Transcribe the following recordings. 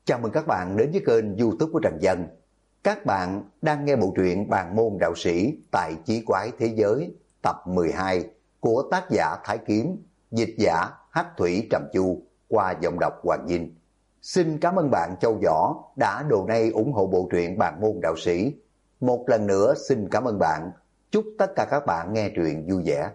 Chào mừng các bạn đến với kênh YouTube của Trần Dân. Các bạn đang nghe bộ truyện Bàn môn đạo sĩ tại Chí Quái Thế Giới tập 12 của tác giả Thái Kiếm, dịch giả Hắc Thủy Trầm Chu qua giọng đọc Hoàng Vinh. Xin cảm ơn bạn Châu Võ đã donate ủng hộ bộ truyện Bàn môn đạo sĩ. Một lần nữa xin cảm ơn bạn. Chúc tất cả các bạn nghe truyện vui vẻ.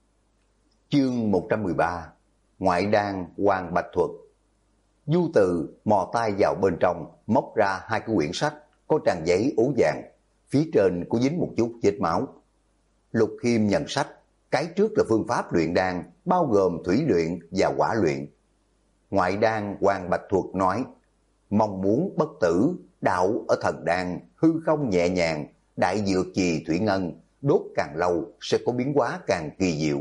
Chương 113: Ngoại đan Hoàng Bạch Thuật. Du Từ mò tay vào bên trong, móc ra hai cái quyển sách có trang giấy ố vàng, phía trên có dính một chút vết máu. Lục Khiêm nhận sách, cái trước là phương pháp luyện đan, bao gồm thủy luyện và hỏa luyện. Ngoại đan Hoàng Bạch Thuật nói: mong muốn bất tử, đạo ở thần đan, hư không nhẹ nhàng, đại dược trì thủy ngân, đốt càng lâu sẽ có biến hóa càng kỳ diệu.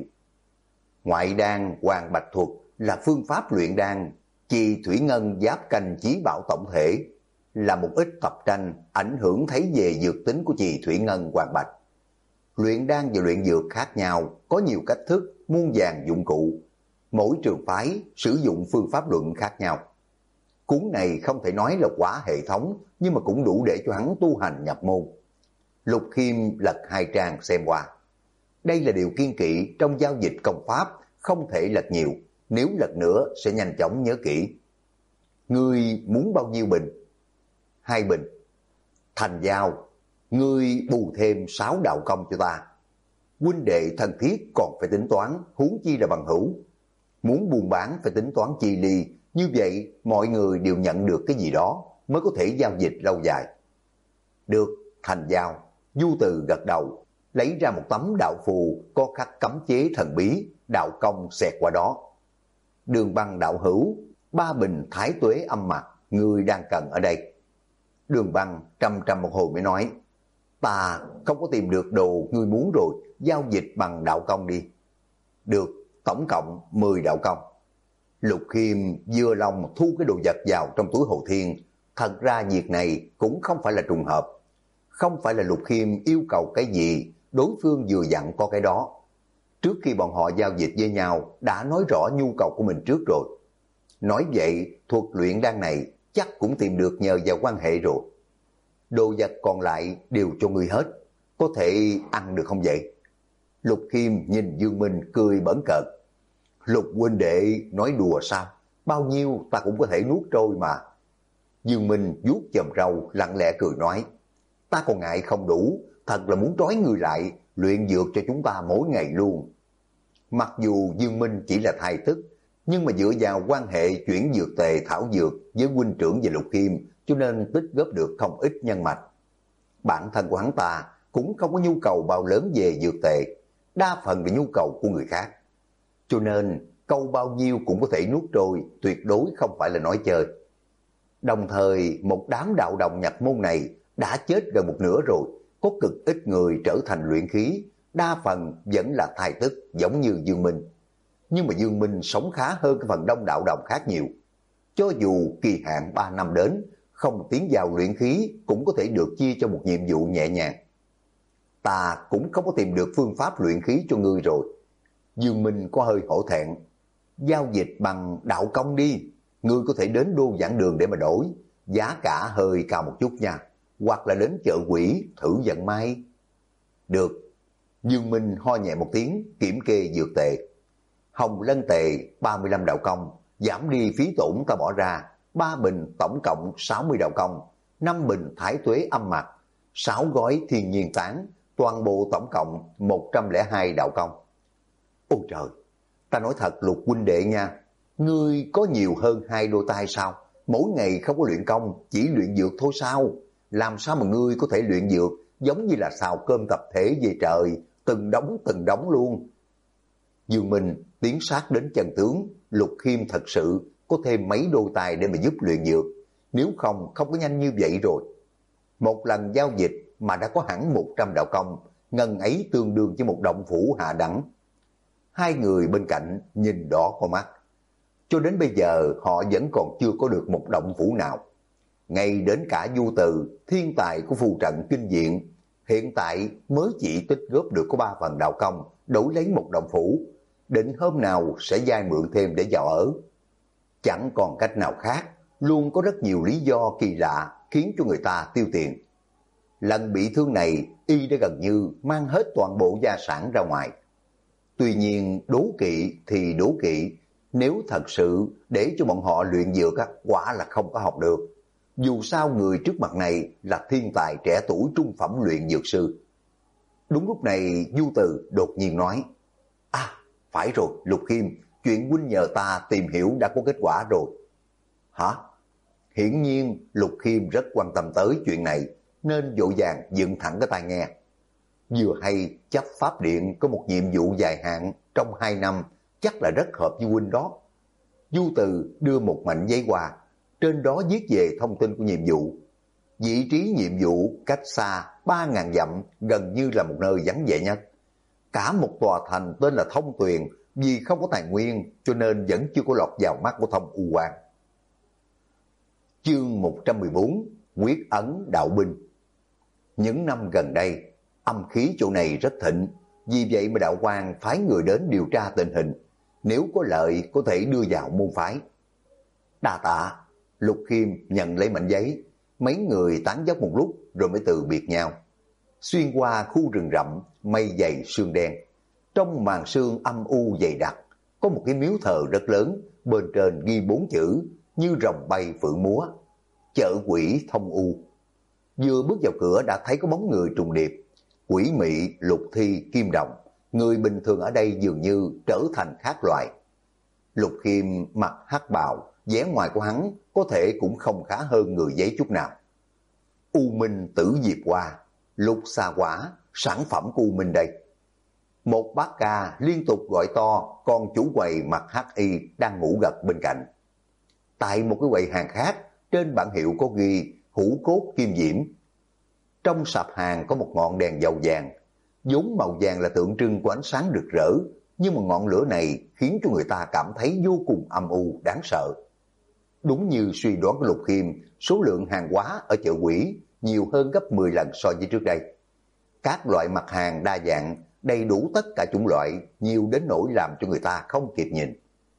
Ngoại đan Hoàng Bạch Thuật là phương pháp luyện đan, trì thủy ngân giáp canh chí bảo tổng thể, là một ít tập tranh ảnh hưởng thấy về dược tính của trì thủy ngân Hoàng Bạch. Luyện đan và luyện dược khác nhau, có nhiều cách thức, muôn vàn dụng cụ. Mỗi trường phái sử dụng phương pháp luận khác nhau. Cuốn này không thể nói là quá hệ thống, nhưng mà cũng đủ để cho hắn tu hành nhập môn. Lục Khiêm lật hai trang xem qua. Đây là điều kiêng kỵ trong giao dịch công pháp, không thể lật nhiều, nếu lật nữa sẽ nhanh chóng nhớ kỹ. Ngươi muốn bao nhiêu bình? 2 bình. Thành giao, ngươi bù thêm 6 đạo công cho ta. Huynh đệ thân thiết còn phải tính toán, huống chi là bằng hữu. Muốn buôn bán phải tính toán chi ly, như vậy mọi người đều nhận được cái gì đó mới có thể giao dịch lâu dài. Được, thành giao. Du Từ gật đầu, lấy ra một tấm đạo phù có khắc cấm chế thần bí, đạo công xẹt qua đó. Đường Băng đạo hữu, 3 bình thái tuế âm mạch, ngươi đang cần ở đây. Đường Băng trầm một hồi mới nói: ta không có tìm được đồ ngươi muốn rồi, giao dịch bằng đạo công đi. Được, tổng cộng 10 đạo công. Lục Khiêm vừa lòng thu cái đồ vật vào trong túi Hồ Thiên. Thật ra việc này cũng không phải là trùng hợp. Không phải là Lục Khiêm yêu cầu cái gì, đối phương vừa dặn có cái đó. Trước khi bọn họ giao dịch với nhau, đã nói rõ nhu cầu của mình trước rồi. Nói vậy, thuật luyện đan này chắc cũng tìm được nhờ vào quan hệ rồi. Đồ vật còn lại đều cho ngươi hết, có thể ăn được không vậy? Lục Khiêm nhìn Dương Minh cười bẩn cợt. Lục huynh đệ nói đùa sao? Bao nhiêu ta cũng có thể nuốt trôi mà. Dương Minh vuốt chòm râu lặng lẽ cười nói: ta còn ngại không đủ, thật là muốn trói người lại, luyện dược cho chúng ta mỗi ngày luôn. Mặc dù Dương Minh chỉ là thai tức, nhưng mà dựa vào quan hệ chuyển dược tề thảo dược với huynh trưởng và Lục Khiêm, cho nên tích góp được không ít nhân mạch. Bản thân của hắn ta cũng không có nhu cầu bao lớn về dược tề, đa phần là nhu cầu của người khác. Cho nên câu bao nhiêu cũng có thể nuốt trôi, tuyệt đối không phải là nói chơi. Đồng thời một đám đạo đồng nhập môn này đã chết gần một nửa rồi, có cực ít người trở thành luyện khí, đa phần vẫn là thai tức giống như Dương Minh. Nhưng mà Dương Minh sống khá hơn cái phần đông đạo đồng khác nhiều. Cho dù kỳ hạn 3 năm đến, không tiến vào luyện khí cũng có thể được chia cho một nhiệm vụ nhẹ nhàng. Ta cũng không có tìm được phương pháp luyện khí cho ngươi rồi. Dương Minh có hơi hổ thẹn. Giao dịch bằng đạo công đi, ngươi có thể đến Đô Giảng Đường để mà đổi, giá cả hơi cao một chút nha. Hoặc là đến chợ quỷ thử vận may. Được. Dương Minh ho nhẹ một tiếng, kiểm kê dược tệ. Hồng Lân tệ 35 đạo công, giảm đi phí tổn ta bỏ ra. 3 bình tổng cộng 60 đạo công, 5 bình thái tuế âm mạch, 6 gói thiên nhiên tán, toàn bộ tổng cộng 102 đạo công. Ôi trời, ta nói thật Lục huynh đệ nha, ngươi có nhiều hơn 2 đôi tay sao? Mỗi ngày không có luyện công, chỉ luyện dược thôi sao? Làm sao mà ngươi có thể luyện dược giống như là xào cơm tập thể về trời, từng đống luôn. Dương Minh tiến sát đến chân tướng, Lục Khiêm thật sự có thêm mấy đôi tay để mà giúp luyện dược, nếu không có nhanh như vậy rồi. Một lần giao dịch mà đã có hẳn 100 đạo công, ngân ấy tương đương với một động phủ hạ đẳng. Hai người bên cạnh nhìn đỏ con mắt. Cho đến bây giờ họ vẫn còn chưa có được một động phủ nào. Ngay đến cả Du Từ, thiên tài của phù trận kinh diện, hiện tại mới chỉ tích góp được có 3 phần đạo công, đổi lấy một động phủ, định hôm nào sẽ vay mượn thêm để vào ở. Chẳng còn cách nào khác, luôn có rất nhiều lý do kỳ lạ khiến cho người ta tiêu tiền. Lần bị thương này, y đã gần như mang hết toàn bộ gia sản ra ngoài. Tuy nhiên đố kỵ thì đố kỵ, nếu thật sự để cho bọn họ luyện dược quả là không có học được. Dù sao người trước mặt này là thiên tài trẻ tuổi trung phẩm luyện dược sư. Đúng lúc này Du Từ đột nhiên nói, phải rồi Lục Khiêm, chuyện huynh nhờ ta tìm hiểu đã có kết quả rồi. Hả? Hiển nhiên Lục Khiêm rất quan tâm tới chuyện này, nên vội vàng dựng thẳng cái tai nghe. Vừa hay chấp pháp điện có một nhiệm vụ dài hạn trong 2 năm, chắc là rất hợp với huynh đó. Du Từ đưa một mảnh giấy qua, trên đó viết về thông tin của nhiệm vụ. Vị trí nhiệm vụ cách xa 3.000 dặm, gần như là một nơi vắng vẻ nhất. Cả một tòa thành tên là Thông Tuyền, vì không có tài nguyên cho nên vẫn chưa có lọt vào mắt của Thông U Quan. Chương 114, Quyết ấn đạo binh. Những năm gần đây, âm khí chỗ này rất thịnh, vì vậy mà đạo quan phái người đến điều tra tình hình, nếu có lợi có thể đưa vào môn phái. Đa tạ. Lục Khiêm nhận lấy mảnh giấy, mấy người tán dóc một lúc rồi mới từ biệt nhau. Xuyên qua khu rừng rậm, mây dày sương đen, trong màn sương âm u dày đặc, có một cái miếu thờ rất lớn, bên trên ghi 4 chữ như rồng bay phượng múa: Chợ quỷ Thông U. Vừa bước vào cửa đã thấy có bóng người trùng điệp, quỷ mị, lục thi, kim đồng. Người bình thường ở đây dường như trở thành khác loại. Lục Khiêm mặc hắc bào, vẻ ngoài của hắn có thể cũng không khá hơn người giấy chút nào. U Minh Tử Diệp Hoa, Lục Xà Quả, sản phẩm của U Minh đây. Một bác ca liên tục gọi to, còn chủ quầy mặc hắc y đang ngủ gật bên cạnh. Tại một cái quầy hàng khác, trên bảng hiệu có ghi hũ cốt kim diễm. Trong sạp hàng có một ngọn đèn dầu vàng, vốn màu vàng là tượng trưng của ánh sáng rực rỡ, nhưng mà ngọn lửa này khiến cho người ta cảm thấy vô cùng âm u, đáng sợ. Đúng như suy đoán của Lục Khiêm, số lượng hàng hóa ở chợ quỷ nhiều hơn gấp 10 lần so với trước đây. Các loại mặt hàng đa dạng, đầy đủ tất cả chủng loại, nhiều đến nỗi làm cho người ta không kịp nhìn.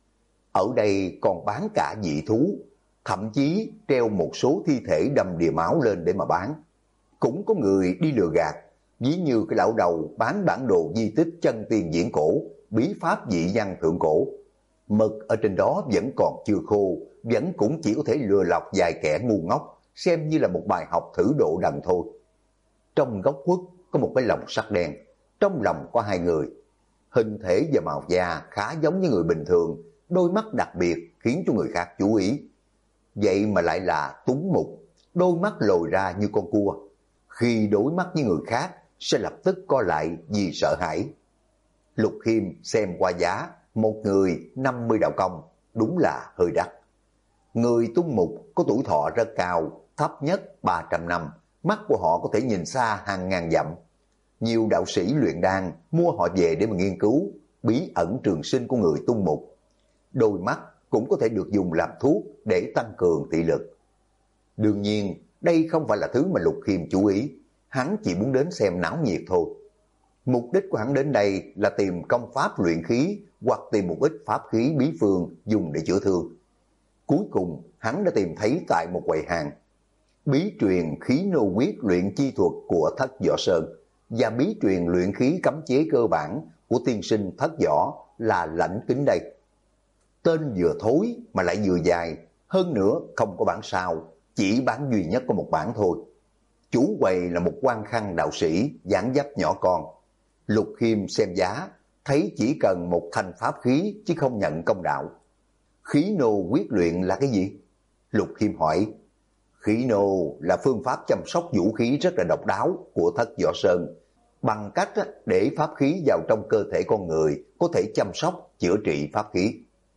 Ở đây còn bán cả dị thú, thậm chí treo một số thi thể đầm đìa máu lên để mà bán. Cũng có người đi lừa gạt, ví như cái lão đầu bán bản đồ di tích chân tiền diễn cổ, bí pháp dị văn thượng cổ. Mực ở trên đó vẫn còn chưa khô, vẫn cũng chỉ có thể lừa lọc vài kẻ ngu ngốc, xem như là một bài học thử độ đần thôi. Trong góc khuất có một cái lồng sắt đen, trong lòng có 2 người. Hình thể và màu da khá giống như người bình thường, đôi mắt đặc biệt khiến cho người khác chú ý. Vậy mà lại là túng mục, đôi mắt lồi ra như con cua. Khi đối mắt với người khác sẽ lập tức co lại vì sợ hãi. Lục Khiêm xem qua giá, một người 50 đạo công, đúng là hơi đắt. Người tung mục có tuổi thọ rất cao, thấp nhất 300 năm, mắt của họ có thể nhìn xa hàng ngàn dặm. Nhiều đạo sĩ luyện đan mua họ về để mà nghiên cứu bí ẩn trường sinh của người tung mục. Đôi mắt cũng có thể được dùng làm thuốc để tăng cường thị lực. Đương nhiên, đây không phải là thứ mà Lục Khiêm chú ý, hắn chỉ muốn đến xem náo nhiệt thôi. Mục đích của hắn đến đây là tìm công pháp luyện khí hoặc tìm một ít pháp khí bí phương dùng để chữa thương. Cuối cùng, hắn đã tìm thấy tại một quầy hàng bí truyền khí nô quyết luyện chi thuật của Thất Võ Sơn và bí truyền luyện khí cấm chế cơ bản của tiên sinh Thất Võ là Lãnh Kính đây. Tên vừa thối mà lại vừa dài, hơn nữa không có bản sao, chỉ bản duy nhất có một bản thôi. Chủ quầy là một quan khăn đạo sĩ, dáng dấp nhỏ con. Lục Khiêm xem giá, thấy chỉ cần một thanh pháp khí chứ không nhận công đạo. Khí nô quyết luyện là cái gì? Lục Khiêm hỏi. Khí nô là phương pháp chăm sóc vũ khí rất là độc đáo của Thất Võ Sơn, bằng cách để pháp khí vào trong cơ thể con người có thể chăm sóc, chữa trị pháp khí.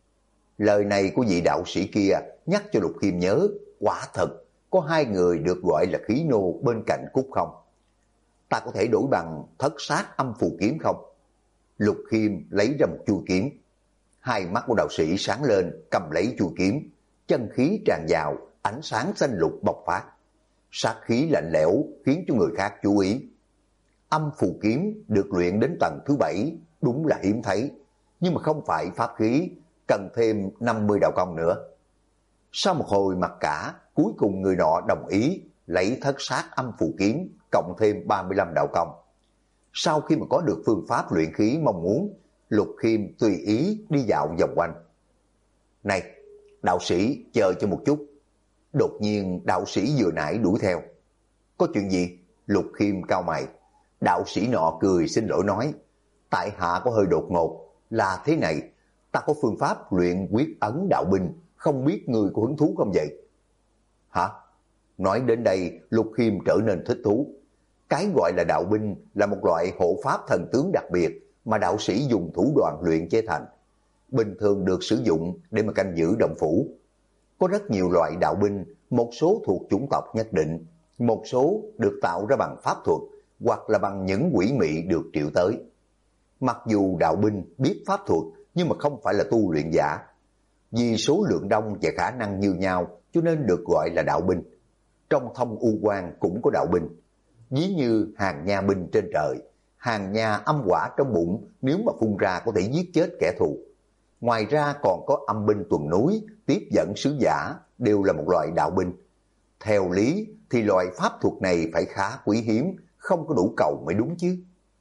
Lời này của vị đạo sĩ kia nhắc cho Lục Khiêm nhớ, quả thật có 2 người được gọi là khí nô bên cạnh Cúc không? Ta có thể đổi bằng Thất Sát Âm Phù Kiếm không? Lục Khiêm lấy ra một chuôi kiếm. 2 mắt của đạo sĩ sáng lên, cầm lấy chuôi kiếm, chân khí tràn vào, ánh sáng xanh lục bộc phát. Sát khí lạnh lẽo khiến cho người khác chú ý. Âm Phù Kiếm được luyện đến tầng thứ 7, đúng là hiếm thấy, nhưng mà không phải pháp khí, cần thêm 50 đạo công nữa. Sau một hồi mặc cả, cuối cùng người nọ đồng ý lấy thất sát âm phù kiếm cộng thêm 35 đạo công. Sau khi mà có được phương pháp luyện khí mong muốn, Lục Khiêm tùy ý đi dạo vòng quanh. Này, đạo sĩ chờ cho một chút. Đột nhiên đạo sĩ vừa nãy đuổi theo. Có chuyện gì? Lục Khiêm cau mày. Đạo sĩ nọ cười xin lỗi nói, tại hạ có hơi đột ngột, là thế này, ta có phương pháp luyện quyết ấn đạo binh, không biết người có hứng thú không vậy? Hả? Nói đến đây, Lục Khiêm trở nên thích thú. Cái gọi là đạo binh là một loại hộ pháp thần tướng đặc biệt mà đạo sĩ dùng thủ đoạn luyện chế thành. Bình thường được sử dụng để mà canh giữ động phủ. Có rất nhiều loại đạo binh, một số thuộc chủng tộc nhất định, một số được tạo ra bằng pháp thuật hoặc là bằng những quỷ mị được triệu tới. Mặc dù đạo binh biết pháp thuật nhưng mà không phải là tu luyện giả. Vì số lượng đông và khả năng như nhau cho nên được gọi là đạo binh. Trong Thông U Quan cũng có đạo binh. Ví như hàng nha binh trên trời, hàng nha âm hỏa trong bụng nếu mà phun ra có thể giết chết kẻ thù. Ngoài ra còn có âm binh tuần núi, tiếp dẫn sứ giả đều là một loại đạo binh. Theo lý thì loại pháp thuật này phải khá quý hiếm, không có đủ cầu mới đúng chứ.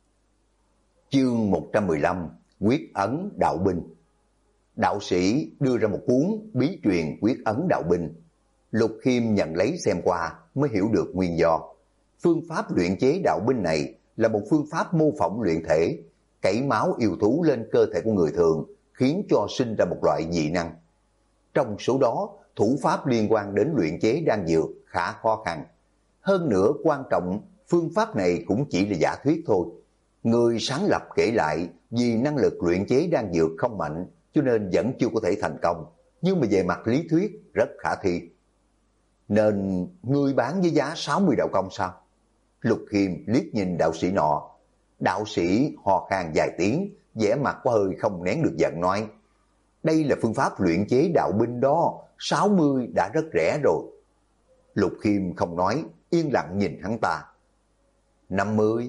Chương 115 Quyết ấn đạo binh. Đạo sĩ đưa ra một cuốn bí truyền quyết ấn đạo binh. Lục Khiêm nhận lấy xem qua mới hiểu được nguyên do. Phương pháp luyện chế đạo binh này là một phương pháp mô phỏng luyện thể, cẩy máu yêu thú lên cơ thể của người thường, khiến cho sinh ra một loại dị năng. Trong số đó, thủ pháp liên quan đến luyện chế đan dược khá khó khăn. Hơn nữa quan trọng, phương pháp này cũng chỉ là giả thuyết thôi. Người sáng lập kể lại vì năng lực luyện chế đan dược không mạnh cho nên vẫn chưa có thể thành công. Nhưng mà về mặt lý thuyết rất khả thi. Nên ngươi bán với giá 60 đạo công sao? Lục Khiêm liếc nhìn đạo sĩ nọ. Đạo sĩ hò khan vài tiếng, vẻ mặt có hơi không nén được giận nói, đây là phương pháp luyện chế đạo binh đó, 60 đã rất rẻ rồi. Lục Khiêm không nói, yên lặng nhìn hắn ta. 50,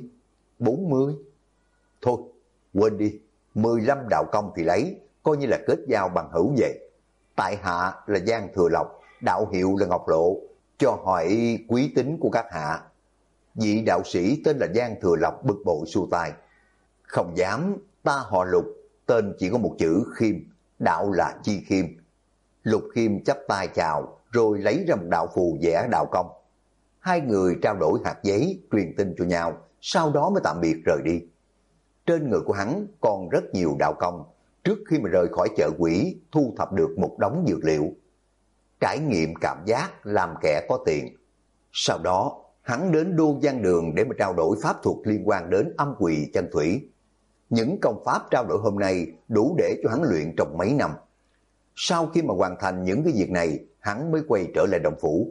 40. Thôi, quên đi, 15 đạo công thì lấy, coi như là kết giao bằng hữu vậy. Tại hạ là Giang Thừa Lộc, đạo hiệu là Ngọc Lộ, cho hỏi quý tính của các hạ. Vị đạo sĩ tên là Giang Thừa Lộc bực bội xua tay. Không dám, ta họ Lục, tên chỉ có một chữ Khiêm, đạo là Chi Khiêm. Lục Khiêm chắp tay chào, rồi lấy ra một đạo phù vẽ đạo công. Hai người trao đổi hạt giấy, truyền tin cho nhau, sau đó mới tạm biệt rời đi. Trên người của hắn còn rất nhiều đạo công, trước khi mà rời khỏi chợ quỷ, thu thập được một đống dược liệu. Trải nghiệm cảm giác làm kẻ có tiền. Sau đó, hắn đến Đô Giang Đường để mà trao đổi pháp thuật liên quan đến âm quỷ chân thủy. Những công pháp trao đổi hôm nay đủ để cho hắn luyện trong mấy năm. Sau khi mà hoàn thành những cái việc này, hắn mới quay trở lại động phủ.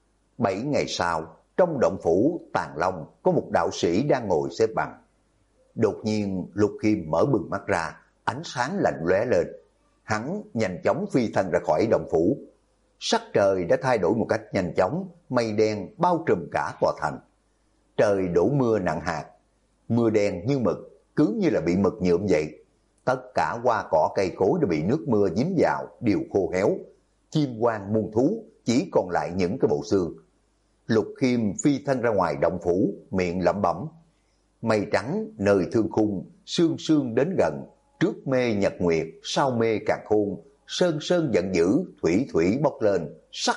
7 ngày sau, trong động phủ Tàng Long có một đạo sĩ đang ngồi xếp bằng. Đột nhiên Lục Khiêm mở bừng mắt ra, ánh sáng lạnh lóe lên. Hắn nhanh chóng phi thân ra khỏi động phủ. Sắc trời đã thay đổi một cách nhanh chóng, mây đen bao trùm cả tòa thành. Trời đổ mưa nặng hạt, mưa đen như mực, cứ như là bị mực nhuộm vậy. Tất cả hoa cỏ cây cối đã bị nước mưa dính vào, đều khô héo. Chim hoang muôn thú chỉ còn lại những cái bộ xương. Lục Khiêm phi thân ra ngoài động phủ, miệng lẩm bẩm. Mây trắng nơi thương khung, sương sương đến gần, trước mê nhật nguyệt, sau mê càn khôn, sơn sơn giận dữ, thủy thủy bốc lên, sắc.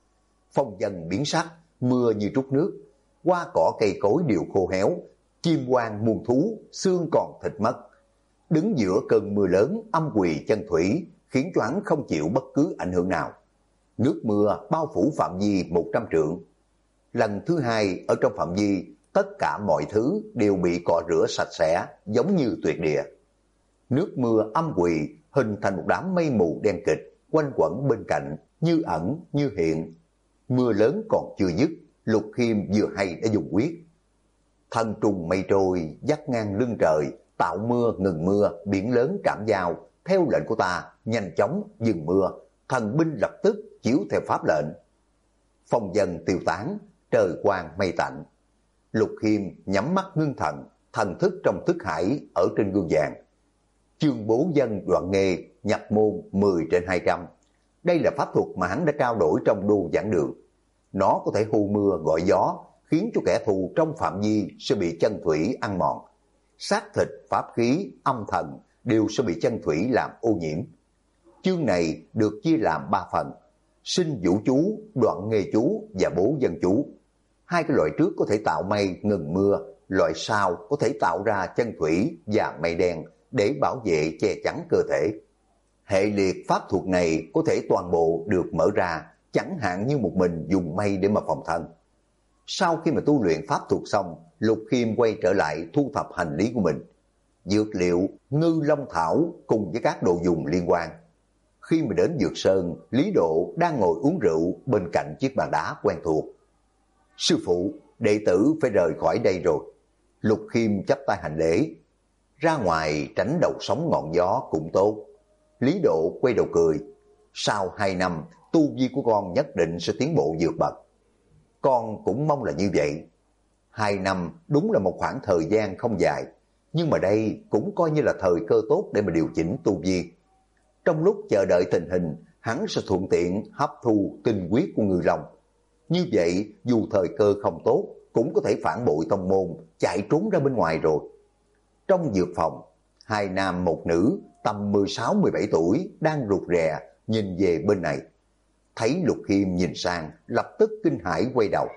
Phong vân biến sắc, mưa như trút nước, hoa cỏ cây cối đều khô héo, chim hoang muôn thú, xương còn thịt mất. Đứng giữa cơn mưa lớn âm quỷ chân thủy, khiến cho hắn không chịu bất cứ ảnh hưởng nào. Nước mưa bao phủ phạm vi 100 trượng. Lần thứ hai ở trong phạm vi, tất cả mọi thứ đều bị cọ rửa sạch sẽ, giống như tuyệt địa. Nước mưa âm quỷ hình thành một đám mây mù đen kịch, quanh quẩn bên cạnh, như ẩn như hiện. Mưa lớn còn chưa dứt, Lục Khiêm vừa hay đã dùng quyết. Thân trùng mây trôi, dắt ngang lưng trời, tạo mưa ngừng mưa, biển lớn trảm giao. Theo lệnh của ta, nhanh chóng dừng mưa, thần binh lập tức chiếu theo pháp lệnh. Phong vân tiêu tán, trời quang mây tạnh. Lục Khiêm nhắm mắt ngưng thần, thần thức trong thức hải ở trên gương vàng. Chương bố dân đoạn nghề nhập môn 10/200. Đây là pháp thuật mà hắn đã trao đổi trong đô giảng đường. Nó có thể hù mưa gọi gió, khiến cho kẻ thù trong phạm vi sẽ bị chân thủy ăn mòn. Xác thịt, pháp khí, âm thần đều sẽ bị chân thủy làm ô nhiễm. Chương này được chia làm 3 phần: sinh vũ chú, đoạn nghê chú và bố dân chú. Hai cái loại trước có thể tạo mây ngừng mưa, loại sau có thể tạo ra chân thủy và mây đen để bảo vệ che chắn cơ thể. Hệ liệt pháp thuật này có thể toàn bộ được mở ra, chẳng hạn như một mình dùng mây để mà phòng thân. Sau khi mà tu luyện pháp thuật xong, Lục Khiêm quay trở lại thu thập hành lý của mình. Dược liệu, ngư long thảo cùng với các đồ dùng liên quan. Khi mà đến Dược Sơn, Lý Độ đang ngồi uống rượu bên cạnh chiếc bàn đá quen thuộc. Sư phụ, đệ tử phải rời khỏi đây rồi. Lục Khiêm chắp tay hành lễ. Ra ngoài tránh đầu sóng ngọn gió cũng tốt. Lý Độ quay đầu cười. Sau 2 năm, tu vi của con nhất định sẽ tiến bộ vượt bậc. Con cũng mong là như vậy. 2 năm đúng là một khoảng thời gian không dài, nhưng mà đây cũng coi như là thời cơ tốt để mà điều chỉnh tu vi. Trong lúc chờ đợi tình hình, hắn sẽ thuận tiện hấp thu tinh huyết của Ngư Long. Như vậy, dù thời cơ không tốt, cũng có thể phản bội tông môn, chạy trốn ra bên ngoài rồi. Trong dược phòng, 2 nam một nữ tầm 16-17 tuổi đang rụt rè nhìn về bên này. Thấy Lục Khiêm nhìn sang, lập tức kinh hãi quay đầu.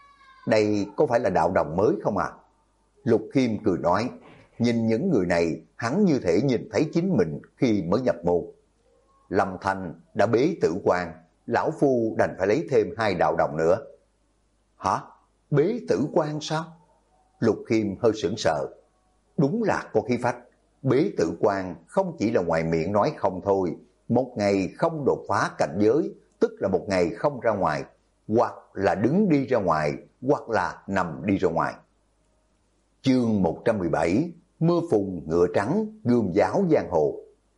Đây có phải là đạo đồng mới không à? Lục Khiêm cười nói, nhìn những người này, hắn như thể nhìn thấy chính mình khi mới nhập môn. Lâm Thanh đã bế tử quan, lão phu đành phải lấy thêm 2 đạo đồng nữa. Hả? Bế tử quan sao? Lục Khiêm hơi sững sờ. Đúng là có khí phách. Bế tử quan không chỉ là ngoài miệng nói không thôi. Một ngày không đột phá cảnh giới, tức là một ngày không ra ngoài, hoặc là đứng đi ra ngoài, hoặc là nằm đi ra ngoài. Chương 117: Mưa phùn ngựa trắng, gươm giáo giang hồ.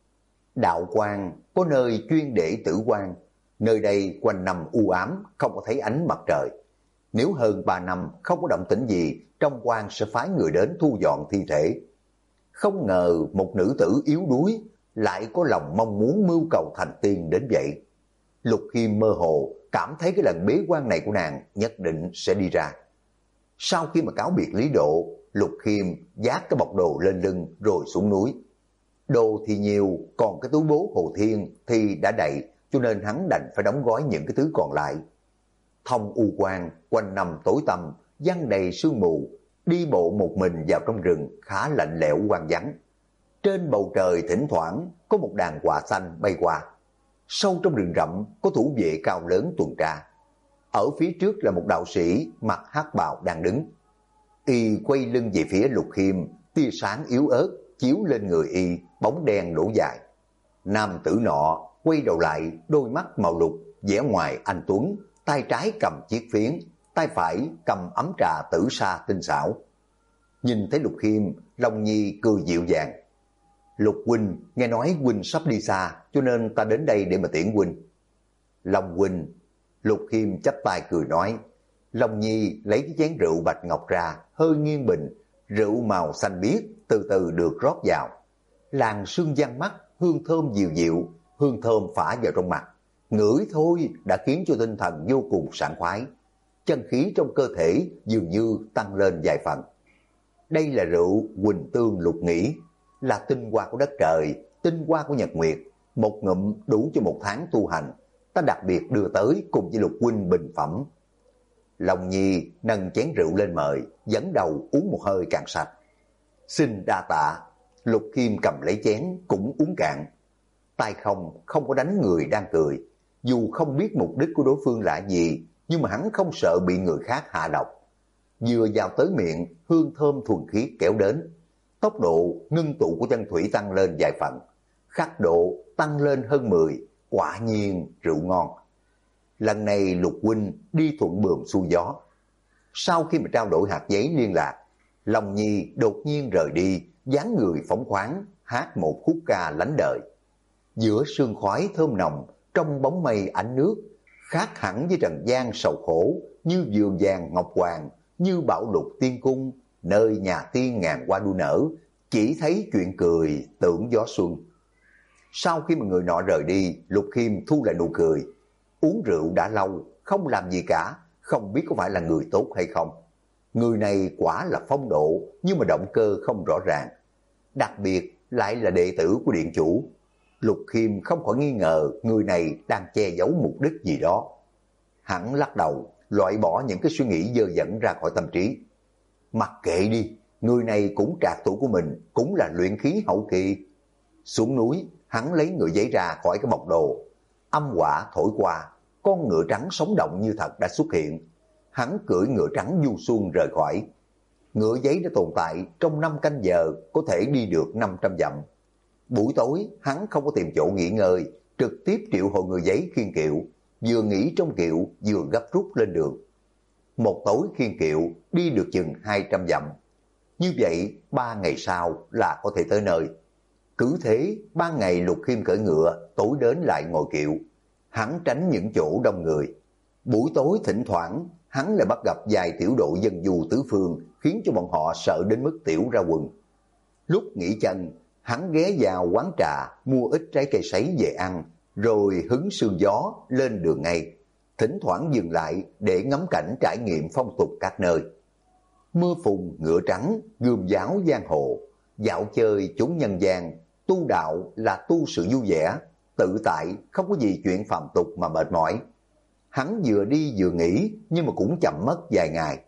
Đạo quan có nơi chuyên để tử quan, nơi đây quanh năm u ám, không có thấy ánh mặt trời. Nếu hơn 3 năm không có động tĩnh gì, trong quan sẽ phái người đến thu dọn thi thể. Không ngờ một nữ tử yếu đuối lại có lòng mong muốn mưu cầu thành tiên đến vậy. Lục Khiêm mơ hồ cảm thấy cái lần bế quan này của nàng nhất định sẽ đi ra. Sau khi mà cáo biệt Lý Độ, Lục Khiêm vác cái bọc đồ lên lưng rồi xuống núi. Đồ thì nhiều, còn cái túi bố Hồ Thiên thì đã đầy, cho nên hắn đành phải đóng gói những cái thứ còn lại. Thông u quan, quanh năm tối tăm, giăng đầy sương mù, đi bộ một mình vào trong rừng khá lạnh lẽo hoang vắng. Trên bầu trời thỉnh thoảng có một đàn quạ xanh bay qua. Sâu trong rừng rậm có thủ vệ cao lớn tuần tra. Ở phía trước là một đạo sĩ mặc hắc bào đang đứng. Y quay lưng về phía Lục Khiêm, tia sáng yếu ớt chiếu lên người y, bóng đen đổ dài. Nam tử nọ quay đầu lại, đôi mắt màu lục, vẻ ngoài anh tuấn, tay trái cầm chiếc phiến, tay phải cầm ấm trà tử sa tinh xảo. Nhìn thấy Lục Khiêm, Long Nhi cười dịu dàng. Lục huynh, nghe nói huynh sắp đi xa, cho nên ta đến đây để mà tiễn huynh. Long huynh. Lục Khiêm chắp tay cười nói. Long Nhi lấy cái chén rượu bạch ngọc ra, hơi nghiêng bình, rượu màu xanh biếc từ từ được rót vào. Làn sương văng mắt, hương thơm dịu dịu, hương thơm phả vào trong mặt. Ngửi thôi đã khiến cho tinh thần vô cùng sảng khoái. Chân khí trong cơ thể dường như tăng lên vài phần. Đây là rượu Huỳnh Tương Lục Nghĩ, là tinh hoa của đất trời, tinh hoa của nhật nguyệt. Một ngụm đủ cho 1 tháng tu hành. Ta đặc biệt đưa tới cùng với Lục huynh bình phẩm. Long Nhi nâng chén rượu lên mời, dẫn đầu uống một hơi cạn sạch. Xin đa tạ. Lục Khiêm cầm lấy chén cũng uống cạn. Tay không có đánh người đang cười. Dù không biết mục đích của đối phương là gì, nhưng mà hắn không sợ bị người khác hạ độc. Vừa vào tới miệng, hương thơm thuần khiết kéo đến. Tốc độ ngưng tụ của chân thủy tăng lên vài phần. Khắc độ tăng lên hơn 10, quả nhiên rượu ngon. Lần này Lục huynh đi thuận buồm xuôi gió. Sau khi mà trao đổi hạt giấy liên lạc, Long Nhi đột nhiên rời đi, dáng người phóng khoáng, hát một khúc ca lánh đời. Giữa sương khói thơm nồng, trong bóng mây ánh nước, khác hẳn với trần gian sầu khổ, như vườn vàng ngọc hoàng, như bảo lục tiên cung, nơi nhà tiên ngàn hoa đua nở, chỉ thấy chuyện cười tưởng gió xuân. Sau khi mà người nọ rời đi, Lục Khiêm thu lại nụ cười. Uống rượu đã lâu, không làm gì cả, không biết có phải là người tốt hay không. Người này quả là phong độ, nhưng mà động cơ không rõ ràng. Đặc biệt lại là đệ tử của điện chủ. Lục Khiêm không khỏi nghi ngờ người này đang che giấu mục đích gì đó. Hắn lắc đầu, loại bỏ những cái suy nghĩ dơ dẫn ra khỏi tâm trí. Mặc kệ đi, người này cũng trạc tuổi của mình, cũng là luyện khí hậu kỳ. Xuống núi, hắn lấy người giấy ra khỏi cái bọc đồ. Âm hỏa thổi qua, con ngựa trắng sống động như thật đã xuất hiện. Hắn cưỡi ngựa trắng du xuân rời khỏi. Ngựa giấy đã tồn tại trong 5 canh giờ, có thể đi được 500 dặm. Buổi tối, hắn không có tìm chỗ nghỉ ngơi, trực tiếp triệu hồi người giấy khiêng kiệu, vừa nghỉ trong kiệu vừa gấp rút lên đường. Một tối khiêng kiệu đi được chừng 200 dặm. Như vậy 3 ngày sau là có thể tới nơi. Cứ thế, ban ngày Lục Khiêm cưỡi ngựa, tối đến lại ngồi kiệu. Hắn tránh những chỗ đông người. Buổi tối thỉnh thoảng, hắn lại bắt gặp vài tiểu đội dân du tứ phương, khiến cho bọn họ sợ đến mức tiểu ra quần. Lúc nghỉ chân, hắn ghé vào quán trà, mua ít trái cây sấy về ăn, rồi hứng sương gió lên đường ngay. Thỉnh thoảng dừng lại để ngắm cảnh trải nghiệm phong tục các nơi. Mưa phùn ngựa trắng, gươm giáo giang hồ, dạo chơi chốn nhân gian, tu đạo là tu sự vui vẻ, tự tại, không có gì chuyện phàm tục mà mệt mỏi. Hắn vừa đi vừa nghỉ, nhưng mà cũng chậm mất vài ngày.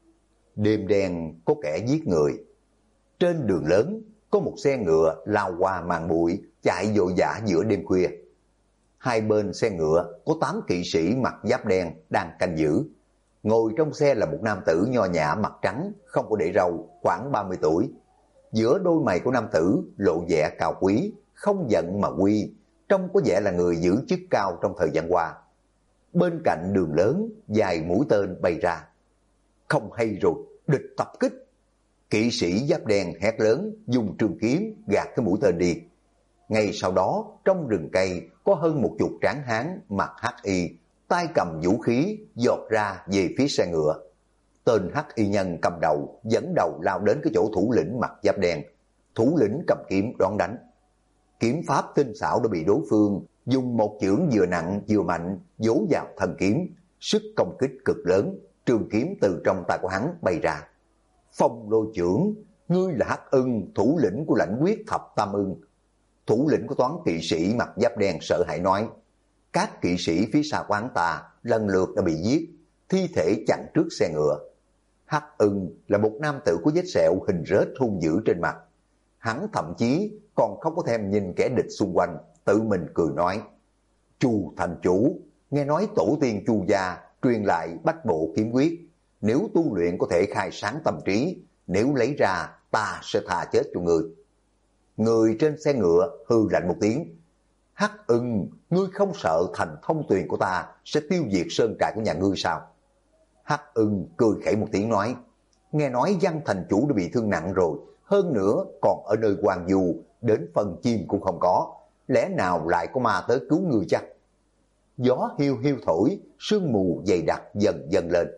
Đêm đen có kẻ giết người. Trên đường lớn có một xe ngựa lao qua màn bụi, chạy vội vã giữa đêm khuya. Hai bên xe ngựa có 8 kỵ sĩ mặc giáp đen đang canh giữ. Ngồi trong xe là một nam tử nho nhã mặt trắng, không có để râu, khoảng 30 tuổi. Giữa đôi mày của nam tử lộ vẻ cao quý, không giận mà quy, trông có vẻ là người giữ chức cao trong thời gian qua. Bên cạnh đường lớn, vài mũi tên bay ra. Không hay rồi, địch tập kích. Kỵ sĩ giáp đen hét lớn, dùng trường kiếm gạt cái mũi tên đi. Ngay sau đó, trong rừng cây có hơn 10 tráng hán mặc hắc y, tay cầm vũ khí giọt ra về phía xe ngựa. Tên hắc y nhân cầm đầu dẫn đầu lao đến cái chỗ thủ lĩnh mặc giáp đen. Thủ lĩnh cầm kiếm đón đánh. Kiếm pháp tinh xảo đã bị đối phương dùng một chưởng vừa nặng vừa mạnh vỗ vào thân kiếm, sức công kích cực lớn, trường kiếm từ trong tay của hắn bay ra. Phong lôi chưởng, ngươi là Hắc Ưng, thủ lĩnh của lãnh quyết thập tam ưng. Thủ lĩnh của toán kỵ sĩ mặc giáp đen sợ hãi nói. Các kỵ sĩ phía sau quán ta lần lượt đã bị giết, thi thể chặn trước xe ngựa. Hắc Ưng là một nam tử có vết sẹo hình rết hung dữ trên mặt. Hắn thậm chí còn không có thèm nhìn kẻ địch xung quanh, tự mình cười nói. Chu thành chủ, nghe nói tổ tiên Chu gia truyền lại bách bộ kiếm quyết. Nếu tu luyện có thể khai sáng tâm trí, nếu lấy ra ta sẽ tha chết cho người. Người trên xe ngựa hư lạnh một tiếng. Hắc Ưng, ngươi không sợ thành thông tuyền của ta sẽ tiêu diệt sơn trại của nhà ngươi sao? Hắc Ưng cười khẩy một tiếng nói. Nghe nói Văn thành chủ đã bị thương nặng rồi, hơn nữa còn ở nơi hoang vu, đến phần chim cũng không có. Lẽ nào lại có ma tới cứu ngươi chắc? Gió hiu hiu thổi, sương mù dày đặc dần dần lên.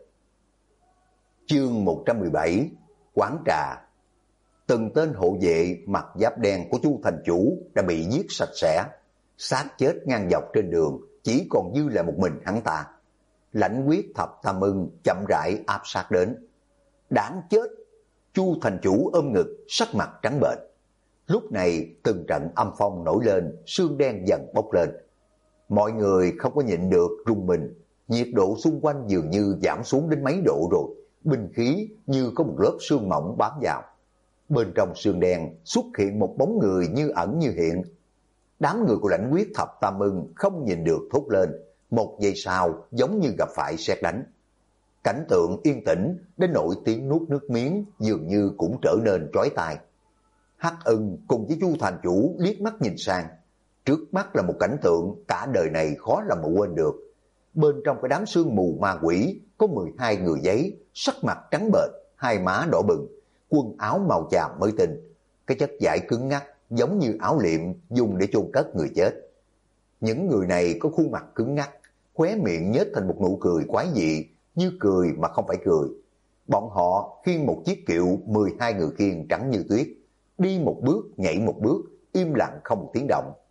Chương 117, quán trà. Từng tên hộ vệ mặc giáp đen của Chu thành chủ đã bị giết sạch sẽ, xác chết ngang dọc trên đường, chỉ còn dư lại một mình hắn ta. Lãnh quyết thập tam ưng chậm rãi áp sát đến. Đáng chết! Chu thành chủ ôm ngực, sắc mặt trắng bệch. Lúc này từng trận âm phong nổi lên, sương đen dần bốc lên. Mọi người không có nhịn được rung mình, nhiệt độ xung quanh dường như giảm xuống đến mấy độ rồi, binh khí như có một lớp sương mỏng bám vào. Bên trong sương đen xuất hiện một bóng người như ẩn như hiện. Đám người của lãnh quyết thập tam ưng không nhìn được thốt lên, một giây sau giống như gặp phải sét đánh. Cảnh tượng yên tĩnh đến nỗi tiếng nuốt nước miếng dường như cũng trở nên chói tai. Hắc Ưng cùng với Chu thành chủ liếc mắt nhìn sang. Trước mắt là một cảnh tượng cả đời này khó lòng mà quên được. Bên trong cái đám sương mù ma quỷ có 12 người giấy, sắc mặt trắng bệch, hai má đỏ bừng, quần áo màu chàm mới tinh, cái chất vải cứng ngắc giống như áo liệm dùng để chôn cất người chết. Những người này có khuôn mặt cứng ngắc, khóe miệng nhếch thành một nụ cười quái dị, như cười mà không phải cười. Bọn họ khiêng một chiếc kiệu 12 người khiêng trắng như tuyết, đi một bước nhảy một bước, im lặng không một tiếng động.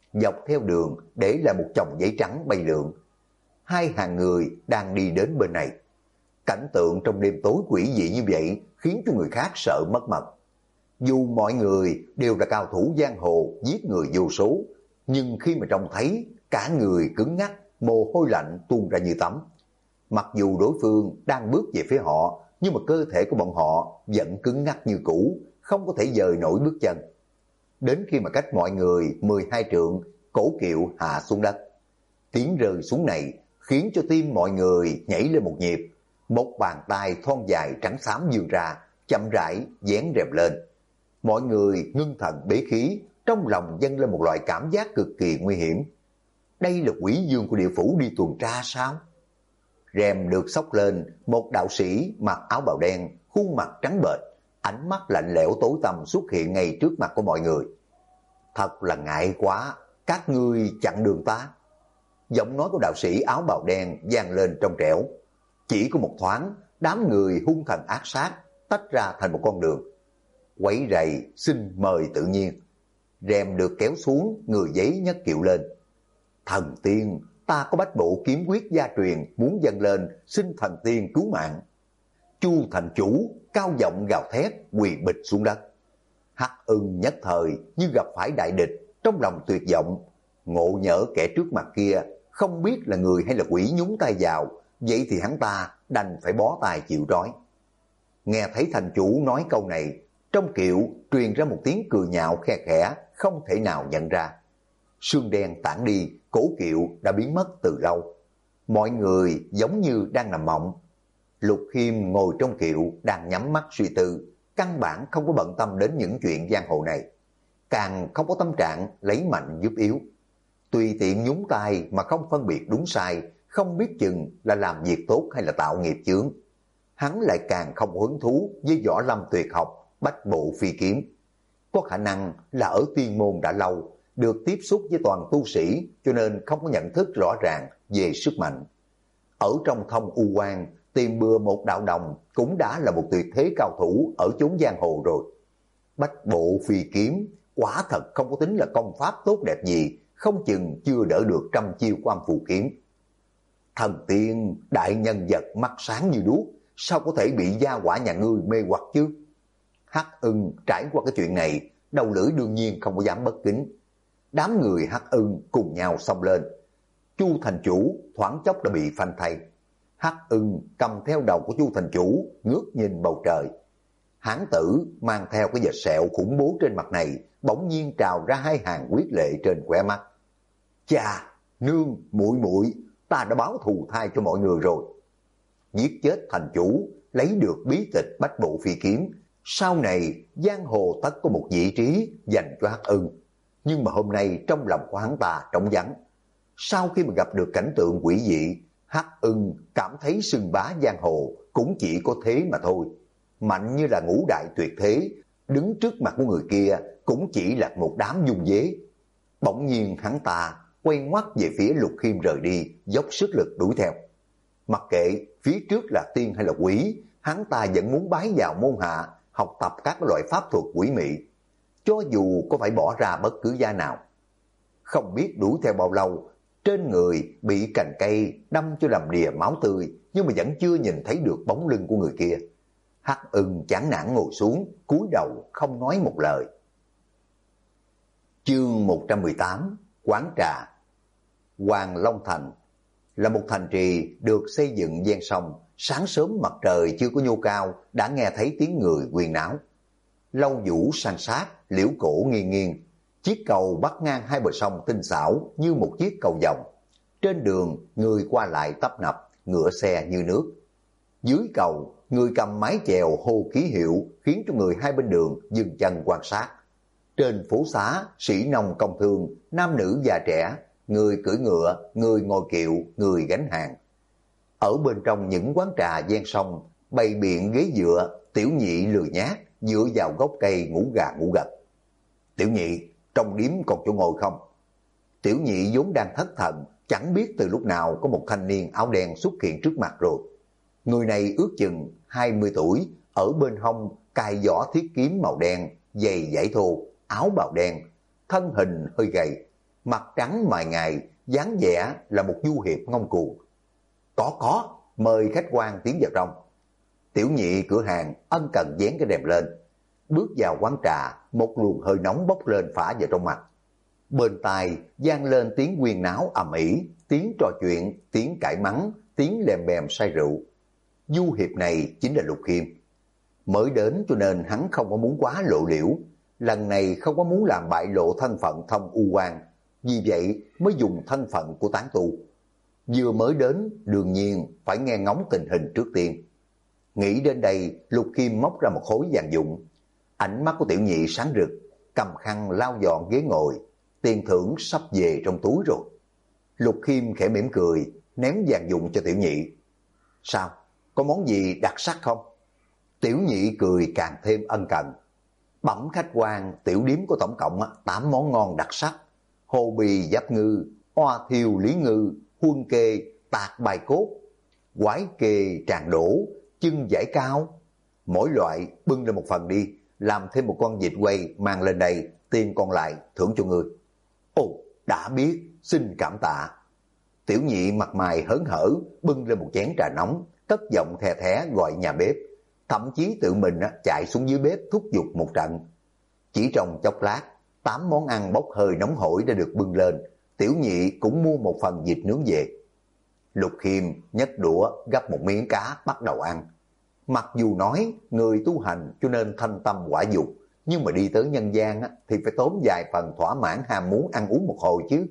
Dọc theo đường để lại một chồng giấy trắng bay lượn. Hai hàng người đang đi đến bên này. Cảnh tượng trong đêm tối quỷ dị như vậy khiến cho người khác sợ mất mật. Dù mọi người đều là cao thủ giang hồ giết người vô số, nhưng khi mà trông thấy cả người cứng ngắc, mồ hôi lạnh tuôn ra như tắm. Mặc dù đối phương đang bước về phía họ, nhưng mà cơ thể của bọn họ vẫn cứng ngắc như cũ, không có thể dời nổi bước chân. Đến khi mà cách mọi người 12 trượng, Cổ Kiệu hạ xuống đất. Tiếng rơi xuống này khiến cho tim mọi người nhảy lên một nhịp. Một bàn tay thon dài trắng xám vươn ra, chậm rãi vén rèm lên. Mọi người ngưng thần bế khí, trong lòng dâng lên một loại cảm giác cực kỳ nguy hiểm. Đây là quỷ dương của địa phủ đi tuần tra sao? Rèm được xốc lên, một đạo sĩ mặc áo bào đen, khuôn mặt trắng bệch, ánh mắt lạnh lẽo tối tăm xuất hiện ngay trước mặt của mọi người. Thật là ngại quá, các ngươi chặn đường ta. Giọng nói của đạo sĩ áo bào đen vang lên trong trẻo. Chỉ có một thoáng, đám người hung thần ác sát tách ra thành một con đường. Quấy rầy, xin mời tự nhiên. Rèm được kéo xuống, người giấy nhấc kiệu lên. Thần tiên, ta có bách bộ kiếm quyết gia truyền muốn dâng lên, xin thần tiên cứu mạng. Chu thành chủ cao giọng gào thét, quỳ bịch xuống đất. Hắc Ưng nhất thời như gặp phải đại địch, trong lòng tuyệt vọng. Ngộ nhỡ kẻ trước mặt kia không biết là người hay là quỷ nhúng tay vào, vậy thì hắn ta đành phải bó tay chịu trói. Nghe thấy thành chủ nói câu này, trong kiệu truyền ra một tiếng cười nhạo khe khẽ, không thể nào nhận ra. Sương đen tản đi, Cổ Kiệu đã biến mất từ lâu. Mọi người giống như đang nằm mộng. Lục Khiêm ngồi trong kiệu đang nhắm mắt suy tư, căn bản không có bận tâm đến những chuyện giang hồ này, càng không có tâm trạng lấy mạnh giúp yếu. Tùy tiện nhúng tay mà không phân biệt đúng sai, không biết chừng là làm việc tốt hay là tạo nghiệp chướng. Hắn lại càng không có hứng thú với võ lâm tuyệt học, bách bộ phi kiếm. Có khả năng là ở tiên môn đã lâu, được tiếp xúc với toàn tu sĩ, cho nên không có nhận thức rõ ràng về sức mạnh. Ở trong thông u quan, tìm bừa một đạo đồng cũng đã là một tuyệt thế cao thủ ở chốn giang hồ rồi. Bách bộ phi kiếm quả thật không có tính là công pháp tốt đẹp gì, không chừng chưa đỡ được trăm chiêu của Âm Phù kiếm. Thần tiên, đại nhân vật mắt sáng như đuốc, sao có thể bị gia hỏa nhà ngươi mê hoặc chứ? Hắc Ưng trải qua cái chuyện này, đầu lưỡi đương nhiên không có dám bất kính. Đám người Hắc Ưng cùng nhau xông lên. Chu thành chủ thoáng chốc đã bị phanh thây. Hắc Ưng cầm theo đầu của Chu thành chủ, ngước nhìn bầu trời. Hán tử mang theo cái vệt sẹo khủng bố trên mặt này, bỗng nhiên trào ra hai hàng huyết lệ trên khóe mắt. Chà, nương, muội muội, ta đã báo thù thai cho mọi người rồi. Giết chết thành chủ, lấy được bí tịch bách bộ phi kiếm, sau này giang hồ tất có một vị trí dành cho Hắc Ưng. Nhưng mà hôm nay trong lòng của hắn ta trống vắng. Sau khi mà gặp được cảnh tượng quỷ dị, Hắc Ưng cảm thấy xưng bá giang hồ cũng chỉ có thế mà thôi. Mạnh như là ngũ đại tuyệt thế, đứng trước mặt của người kia cũng chỉ là một đám dung dế. Bỗng nhiên hắn ta quay ngoắt về phía Lục Khiêm rời đi, dốc sức lực đuổi theo. Mặc kệ phía trước là tiên hay là quỷ, hắn ta vẫn muốn bái vào môn hạ, học tập các loại pháp thuật quỷ mị, cho dù có phải bỏ ra bất cứ giá nào. Không biết đuổi theo bao lâu, trên người bị cành cây đâm cho làm đìa máu tươi, nhưng mà vẫn chưa nhìn thấy được bóng lưng của người kia. Hắc Ưng chán nản ngồi xuống, cúi đầu không nói một lời. Chương 118, Quán trà. Hoàng Long Thành là một thành trì được xây dựng ven sông. Sáng sớm mặt trời chưa có nhô cao đã nghe thấy tiếng người huyên náo. Lâu vũ san sát, liễu cổ nghiêng nghiêng. Chiếc cầu bắc ngang hai bờ sông tinh xảo như một chiếc cầu vồng. Trên đường người qua lại tấp nập, ngựa xe như nước. Dưới cầu, người cầm mái chèo hô ký hiệu khiến cho người hai bên đường dừng chân quan sát. Trên phố xá, sĩ nông công thương, nam nữ già trẻ, người cưỡi ngựa, người ngồi kiệu, người gánh hàng. Ở bên trong những quán trà ven sông, bày biện ghế dựa, tiểu nhị lười nhác dựa vào gốc cây ngủ gà ngủ gật. Tiểu nhị, trong điếm còn chỗ ngồi không? Tiểu nhị vốn đang thất thần, chẳng biết từ lúc nào có một thanh niên áo đen xuất hiện trước mặt rồi. Người này ước chừng 20 tuổi, ở bên hông cài vỏ thiết kiếm màu đen, giày vải thô, áo bào đen, thân hình hơi gầy. mặt trắng mày ngài, dáng vẻ là một du hiệp ngông cuồng. Có, mời khách quan tiến vào trong. Tiểu nhị cửa hàng ân cần dán cái rèm lên. Bước vào quán trà, một luồng hơi nóng bốc lên phả vào trong mặt. Bên tai vang lên tiếng huyên náo ầm ĩ, tiếng trò chuyện, tiếng cãi mắng, tiếng lèm bèm say rượu. Du hiệp này chính là Lục Khiêm. Mới đến cho nên hắn không có muốn quá lộ liễu, lần này không có muốn làm bại lộ thân phận Thông U Quan, vì vậy mới dùng thân phận của tán tu. Vừa mới đến, đương nhiên phải nghe ngóng tình hình trước tiên. Nghĩ đến đây, Lục Khiêm móc ra một khối vàng dụng. Ánh mắt của tiểu nhị sáng rực, cầm khăn lau dọn ghế ngồi, tiền thưởng sắp về trong túi rồi. Lục Khiêm khẽ mỉm cười, ném vàng dụng cho tiểu nhị. Sao, có món gì đặc sắc không? Tiểu nhị cười càng thêm ân cần. Bẩm khách quan, tiểu điếm có tổng cộng 8 món ngon đặc sắc. Hồ bì giáp ngư, oa thiêu lý ngư, huân kê, tạc bài cốt, quái kê tràng đổ, chân giải cao. Mỗi loại bưng lên một phần đi, làm thêm một con vịt quay mang lên đây, tiền còn lại thưởng cho ngươi. Ồ, đã biết, xin cảm tạ. Tiểu nhị mặt mày hớn hở, bưng lên một chén trà nóng, cất giọng the thé gọi nhà bếp. Thậm chí tự mình chạy xuống dưới bếp thúc giục một trận. Chỉ trong chốc lát, 8 món ăn bốc hơi nóng hổi đã được bưng lên. Tiểu nhị cũng mua một phần vịt nướng về. Lục Khiêm nhấc đũa gắp một miếng cá bắt đầu ăn. Mặc dù nói người tu hành cho nên thanh tâm quả dục, nhưng mà đi tới nhân gian thì phải tốn vài phần thỏa mãn ham muốn ăn uống một hồi chứ.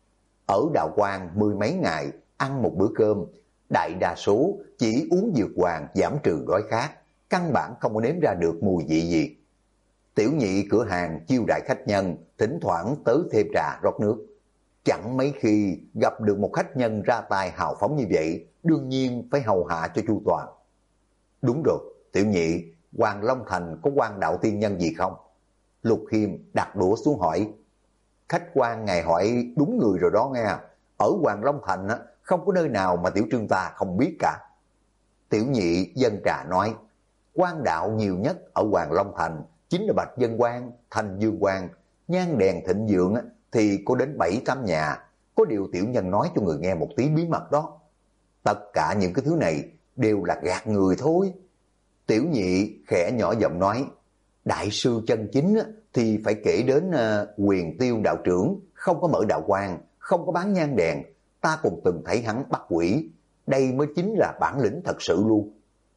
Ở đạo quan 10 mấy ngày ăn một bữa cơm, đại đa số chỉ uống dược hoàng giảm trừ đói khát, căn bản không có nếm ra được mùi vị gì. Tiểu nhị cửa hàng chiêu đãi khách nhân, thỉnh thoảng tới thêm trà rót nước. Chẳng mấy khi gặp được một khách nhân ra tay hào phóng như vậy, đương nhiên phải hầu hạ cho chu toàn. Đúng rồi, tiểu nhị, Hoàng Long Thành có quan đạo tiên nhân gì không? Lục Khiêm đặt đũa xuống hỏi. Khách quan ngài hỏi đúng người rồi đó nghe. Ở Hoàng Long Thành không có nơi nào mà tiểu trương ta không biết cả. Tiểu nhị dân trà nói, quan đạo nhiều nhất ở Hoàng Long Thành chính là Bạch Dân Quan, Thành Dương Quan, nhang đèn thịnh vượng thì có đến 7-8 nhà. Có điều tiểu nhân nói cho người nghe một tí bí mật đó. Tất cả những cái thứ này đều là gạt người thôi. Tiểu nhị khẽ nhỏ giọng nói, đại sư chân chính thì phải kể đến Quyền Tiêu đạo trưởng, không có mở đạo quan, không có bán nhang đèn. Ta cũng từng thấy hắn bắt quỷ. Đây mới chính là bản lĩnh thật sự luôn.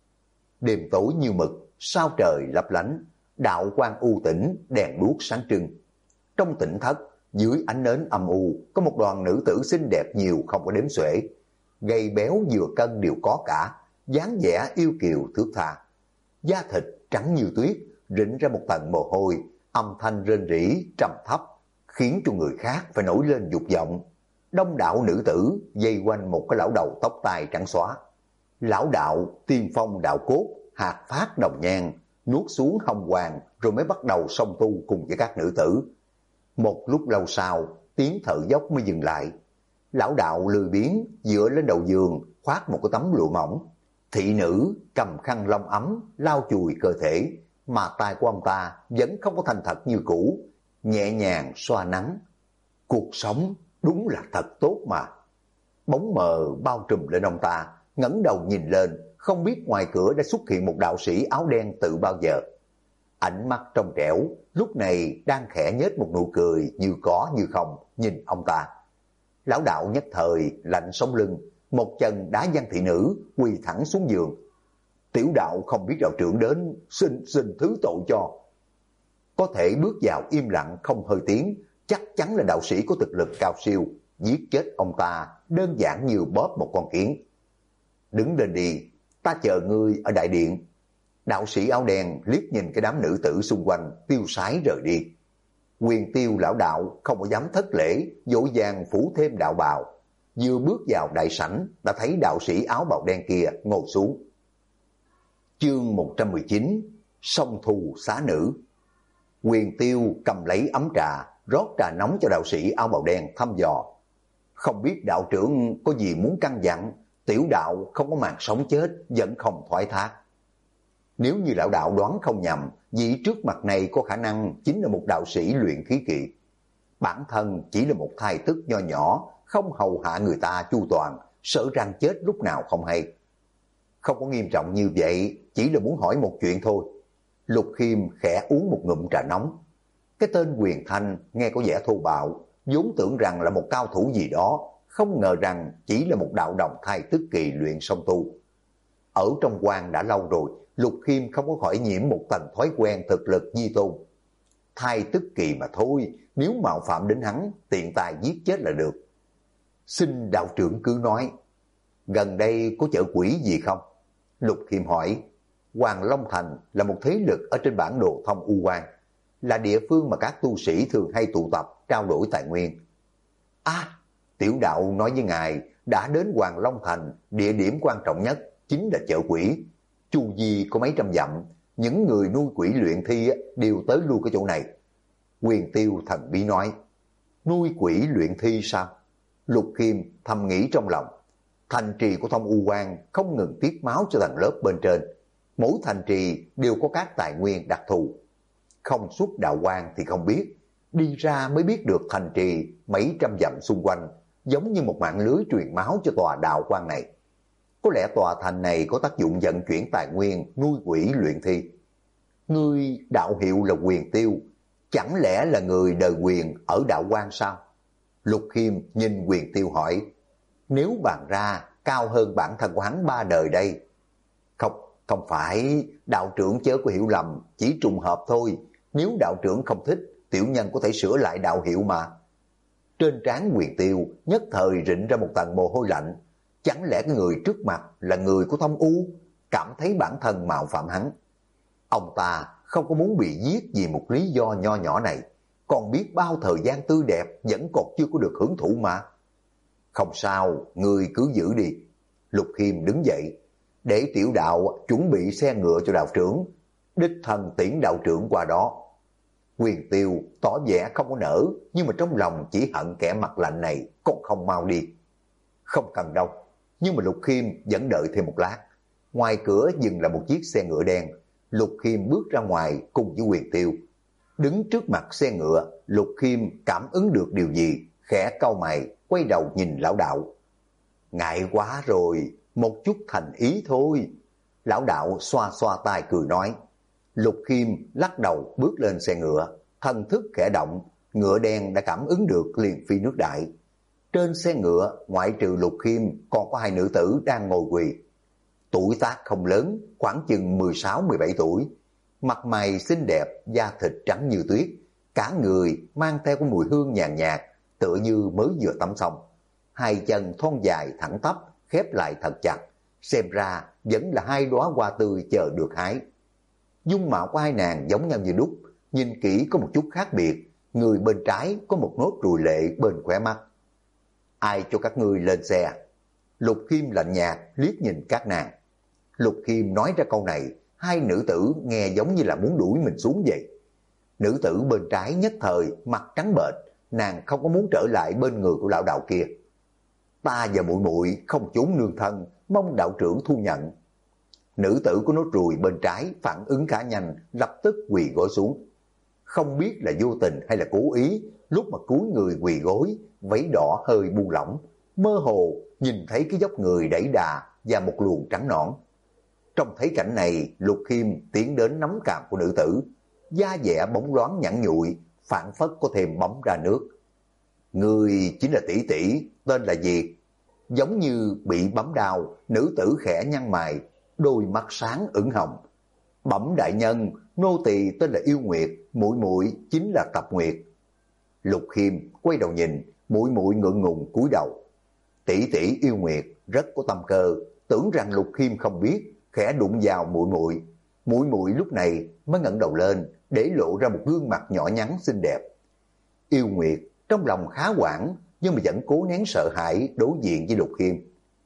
Đêm tối như mực, sao trời lấp lánh, đạo quan u tĩnh, đèn đuốc sáng trưng. Trong tỉnh thất, dưới ánh nến âm u, có một đoàn nữ tử xinh đẹp nhiều không có đếm xuể. Gầy béo vừa cân đều có cả, dáng vẻ yêu kiều thước tha. Da thịt trắng như tuyết, rịn ra một tầng mồ hôi, âm thanh rên rỉ trầm thấp, khiến cho người khác phải nổi lên dục vọng. Đông đảo nữ tử dây quanh một cái lão đầu tóc tai trắng xóa. Lão đạo tiên phong đạo cốt, hạt phát đồng nhang, nuốt xuống hồng hoàng rồi mới bắt đầu song tu cùng với các nữ tử. Một lúc lâu sau, tiếng thở dốc mới dừng lại. Lão đạo lười biếng dựa lên đầu giường, khoác một cái tấm lụa mỏng. Thị nữ cầm khăn lông ấm lau chùi cơ thể, mà tai của ông ta vẫn không có thành thật như cũ, nhẹ nhàng xoa nắng. Cuộc sống đúng là thật tốt mà. Bóng mờ bao trùm lên ông ta, ngẩng đầu nhìn lên, không biết ngoài cửa đã xuất hiện một đạo sĩ áo đen từ bao giờ. Ánh mắt trong trẻo, lúc này đang khẽ nhếch một nụ cười như có như không nhìn ông ta. Lão đạo nhất thời lạnh sống lưng, một chân đá văng thị nữ, quỳ thẳng xuống giường. Tiểu đạo không biết đạo trưởng đến, xin thứ tội cho. Có thể bước vào im lặng không hơi tiếng, chắc chắn là đạo sĩ có thực lực cao siêu, giết chết ông ta đơn giản như bóp một con kiến. Đứng lên đi, ta chờ ngươi ở đại điện. Đạo sĩ áo đen liếc nhìn cái đám nữ tử xung quanh, tiêu sái rời đi. Quyền Tiêu lão đạo không có dám thất lễ, vội vàng phủ thêm đạo bào. Vừa bước vào đại sảnh đã thấy đạo sĩ áo bào đen kia ngồi xuống. Chương 119, song thù xá nữ. Quyền Tiêu cầm lấy ấm trà, rót trà nóng cho đạo sĩ áo bào đen thăm dò. Không biết đạo trưởng có gì muốn căn dặn, tiểu đạo không có màng sống chết, vẫn không thoái thác. Nếu như lão đạo đoán không nhầm, vị trước mặt này có khả năng chính là một đạo sĩ luyện khí kỳ. Bản thân chỉ là một thai tức nho nhỏ, không hầu hạ người ta chu toàn, sợ rằng chết lúc nào không hay. Không có nghiêm trọng như vậy, chỉ là muốn hỏi một chuyện thôi. Lục Khiêm khẽ uống một ngụm trà nóng. Cái tên Quyền Thanh nghe có vẻ thô bạo, vốn tưởng rằng là một cao thủ gì đó, không ngờ rằng chỉ là một đạo đồng thai tức kỳ luyện song tu. Ở trong quan đã lâu rồi, Lục Khiêm không có khỏi nhiễm một tầng thói quen thực lực di tôn. Thai tức kỳ mà thôi, nếu mạo phạm đến hắn, tiện tài giết chết là được. Xin đạo trưởng cứ nói, gần đây có chợ quỷ gì không? Lục Khiêm hỏi. Hoàng Long Thành là một thế lực ở trên bản đồ thông U Quan, là địa phương mà các tu sĩ thường hay tụ tập trao đổi tài nguyên. Tiểu đạo nói với ngài, đã đến Hoàng Long Thành, địa điểm quan trọng nhất chính là chợ quỷ. Chu vi có mấy trăm dặm, những người nuôi quỷ luyện thi đều tới lui cái chỗ này. Quyền Tiêu thần bí nói. Nuôi quỷ luyện thi sao? Lục Khiêm thầm nghĩ trong lòng. Thành trì của Thông U Quan không ngừng tiết máu cho tầng lớp bên trên. Mỗi thành trì đều có các tài nguyên đặc thù. Không xuất đạo quan thì không biết, đi ra mới biết được thành trì mấy trăm dặm xung quanh giống như một mạng lưới truyền máu cho tòa đạo quan này. Có lẽ tòa thành này có tác dụng vận chuyển tài nguyên nuôi quỷ luyện thi. Ngươi đạo hiệu là Quyền Tiêu, chẳng lẽ là người đời Quyền ở đạo quan sao? Lục Khiêm nhìn Quyền Tiêu hỏi. Nếu bàn ra cao hơn bản thân của hắn 3 đời đây. Không phải, đạo trưởng chớ có hiểu lầm, chỉ trùng hợp thôi. Nếu đạo trưởng không thích, tiểu nhân có thể sửa lại đạo hiệu mà. Trên trán Quyền Tiêu nhất thời rịn ra một tầng mồ hôi lạnh. Chẳng lẽ cái người trước mặt là người của Thông U? Cảm thấy bản thân mạo phạm hắn. Ông ta không có muốn bị giết vì một lý do nho nhỏ này, còn biết bao thời gian tươi đẹp vẫn còn chưa có được hưởng thụ mà. Không sao, người cứ giữ đi. Lục Khiêm đứng dậy, để tiểu đạo chuẩn bị xe ngựa cho đạo trưởng, đích thân tiễn đạo trưởng qua đó. Quyền Tiêu tỏ vẻ không có nỡ, nhưng mà trong lòng chỉ hận kẻ mặt lạnh này còn không mau đi. Không cần đâu, nhưng mà Lục Khiêm vẫn đợi thêm một lát. Ngoài cửa dừng là một chiếc xe ngựa đen. Lục Khiêm bước ra ngoài cùng với Quyền Tiêu. Đứng trước mặt xe ngựa, Lục Khiêm cảm ứng được điều gì, khẽ cau mày, quay đầu nhìn lão đạo. Ngại quá rồi, một chút thành ý thôi. Lão đạo xoa xoa tay cười nói. Lục Khiêm lắc đầu bước lên xe ngựa, thần thức khẽ động, ngựa đen đã cảm ứng được liền phi nước đại. Trên xe ngựa, ngoại trừ Lục Khiêm còn có 2 nữ tử đang ngồi quỳ. Tuổi tác không lớn, khoảng chừng 16-17 tuổi. Mặt mày xinh đẹp, da thịt trắng như tuyết, cả người mang theo cái mùi hương nhàn nhạt, tựa như mới vừa tắm xong. 2 chân thon dài thẳng tắp, khép lại thật chặt, xem ra vẫn là 2 đóa hoa tươi chờ được hái. Dung mạo của 2 nàng giống nhau như đúc, nhìn kỹ có một chút khác biệt, người bên trái có một nốt ruồi lệ bên khóe mắt. Ai cho các ngươi lên xe? Lục Khiêm lạnh nhạt liếc nhìn các nàng. Lục Khiêm nói ra câu này, 2 nữ tử nghe giống như là muốn đuổi mình xuống vậy. Nữ tử bên trái nhất thời mặt trắng bệch, nàng không có muốn trở lại bên người của lão đạo kia. Ta và muội muội không trốn nương thân, mong đạo trưởng thu nhận. Nữ tử của nốt ruồi bên trái phản ứng khá nhanh, lập tức quỳ gối xuống. Không biết là vô tình hay là cố ý, lúc mà cúi người quỳ gối, váy đỏ hơi buông lỏng, mơ hồ nhìn thấy cái dốc người đẩy đà và một luồng trắng nõn. Trong thấy cảnh này, Lục Khiêm tiến đến nắm cằm của nữ tử, da dẻ bóng loáng nhẵn nhụi, phảng phất có thêm bóng ra nước. Người chính là tỷ tỷ, tên là gì? Giống như bị bấm đau, nữ tử khẽ nhăn mày, đôi mắt sáng ửng hồng. Bẩm đại nhân, nô tỳ tên là Yêu Nguyệt, muội muội chính là Tập Nguyệt. Lục Khiêm quay đầu nhìn, muội muội ngượng ngùng cúi đầu. Tỷ tỷ Yêu Nguyệt rất có tâm cơ, tưởng rằng Lục Khiêm không biết, khẽ đụng vào muội muội. Muội muội lúc này mới ngẩng đầu lên, để lộ ra một gương mặt nhỏ nhắn xinh đẹp. Yêu Nguyệt trong lòng khá hoảng, nhưng mà vẫn cố nén sợ hãi đối diện với Lục Khiêm.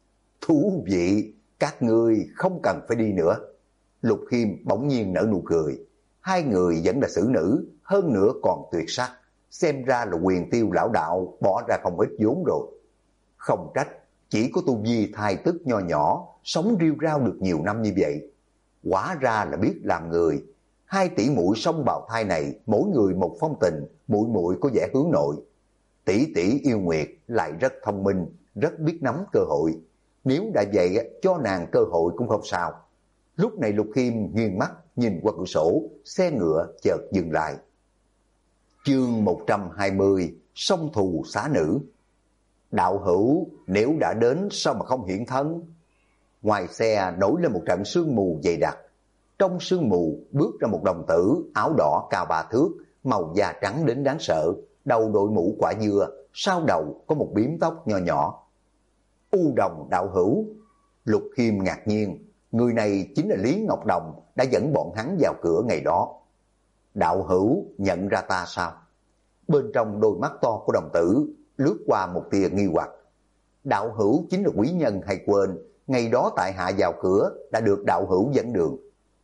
Thú vị, các ngươi không cần phải đi nữa. Lục Khiêm bỗng nhiên nở nụ cười. 2 người vẫn là xử nữ, hơn nữa còn tuyệt sắc. Xem ra là Quyền Tiêu lão đạo bỏ ra không ít vốn rồi. Không trách, chỉ có tu vi thai tức nho nhỏ, sống riêu rao được nhiều năm như vậy. Quả ra là biết làm người. Hai tỷ muội song bào thai này mỗi người một phong tình, muội muội có vẻ hướng nội. Tỷ tỷ yêu Nguyệt lại rất thông minh, rất biết nắm cơ hội. Nếu đã vậy cho nàng cơ hội cũng không sao. Lúc này Lục Khiêm nghiêng mắt nhìn qua cửa sổ, xe ngựa chợt dừng lại. Chương 120, song thù xá nữ. Đạo hữu, nếu đã đến sao mà không hiện thân? Ngoài xe nổi lên một trận sương mù dày đặc. Trong sương mù bước ra một đồng tử áo đỏ cao 3 thước, màu da trắng đến đáng sợ, đầu đội mũ quả dưa, sau đầu có một bím tóc nho nhỏ. U Đồng đạo hữu. Lục Khiêm ngạc nhiên, người này chính là Lý Ngọc Đồng đã dẫn bọn hắn vào cửa ngày đó. Đạo hữu nhận ra ta sao? Bên trong đôi mắt to của đồng tử lướt qua một tia nghi hoặc. Đạo hữu chính là quý nhân hay quên, ngày đó tại hạ vào cửa đã được đạo hữu dẫn đường.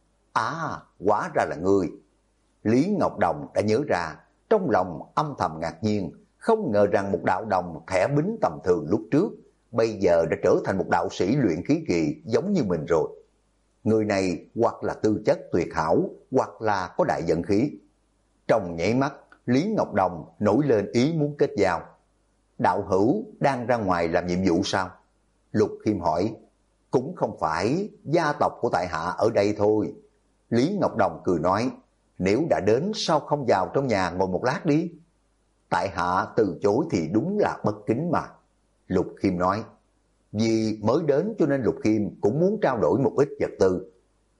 À, hóa ra là ngươi. Lý Ngọc Đồng đã nhớ ra, trong lòng âm thầm ngạc nhiên, không ngờ rằng một đạo đồng thẻ bính tầm thường lúc trước, bây giờ đã trở thành một đạo sĩ luyện khí kỳ giống như mình rồi. Người này hoặc là tư chất tuyệt hảo, hoặc là có đại vận khí. Trong nhảy mắt, Lý Ngọc Đồng nổi lên ý muốn kết giao. Đạo hữu đang ra ngoài làm nhiệm vụ sao? Lục Khiêm hỏi. Cũng không phải, gia tộc của tại hạ ở đây thôi. Lý Ngọc Đồng cười nói, nếu đã đến sao không vào trong nhà ngồi một lát đi? Tại hạ từ chối thì đúng là bất kính mà. Lục Khiêm nói, vì mới đến cho nên Lục Khiêm cũng muốn trao đổi một ít vật tư.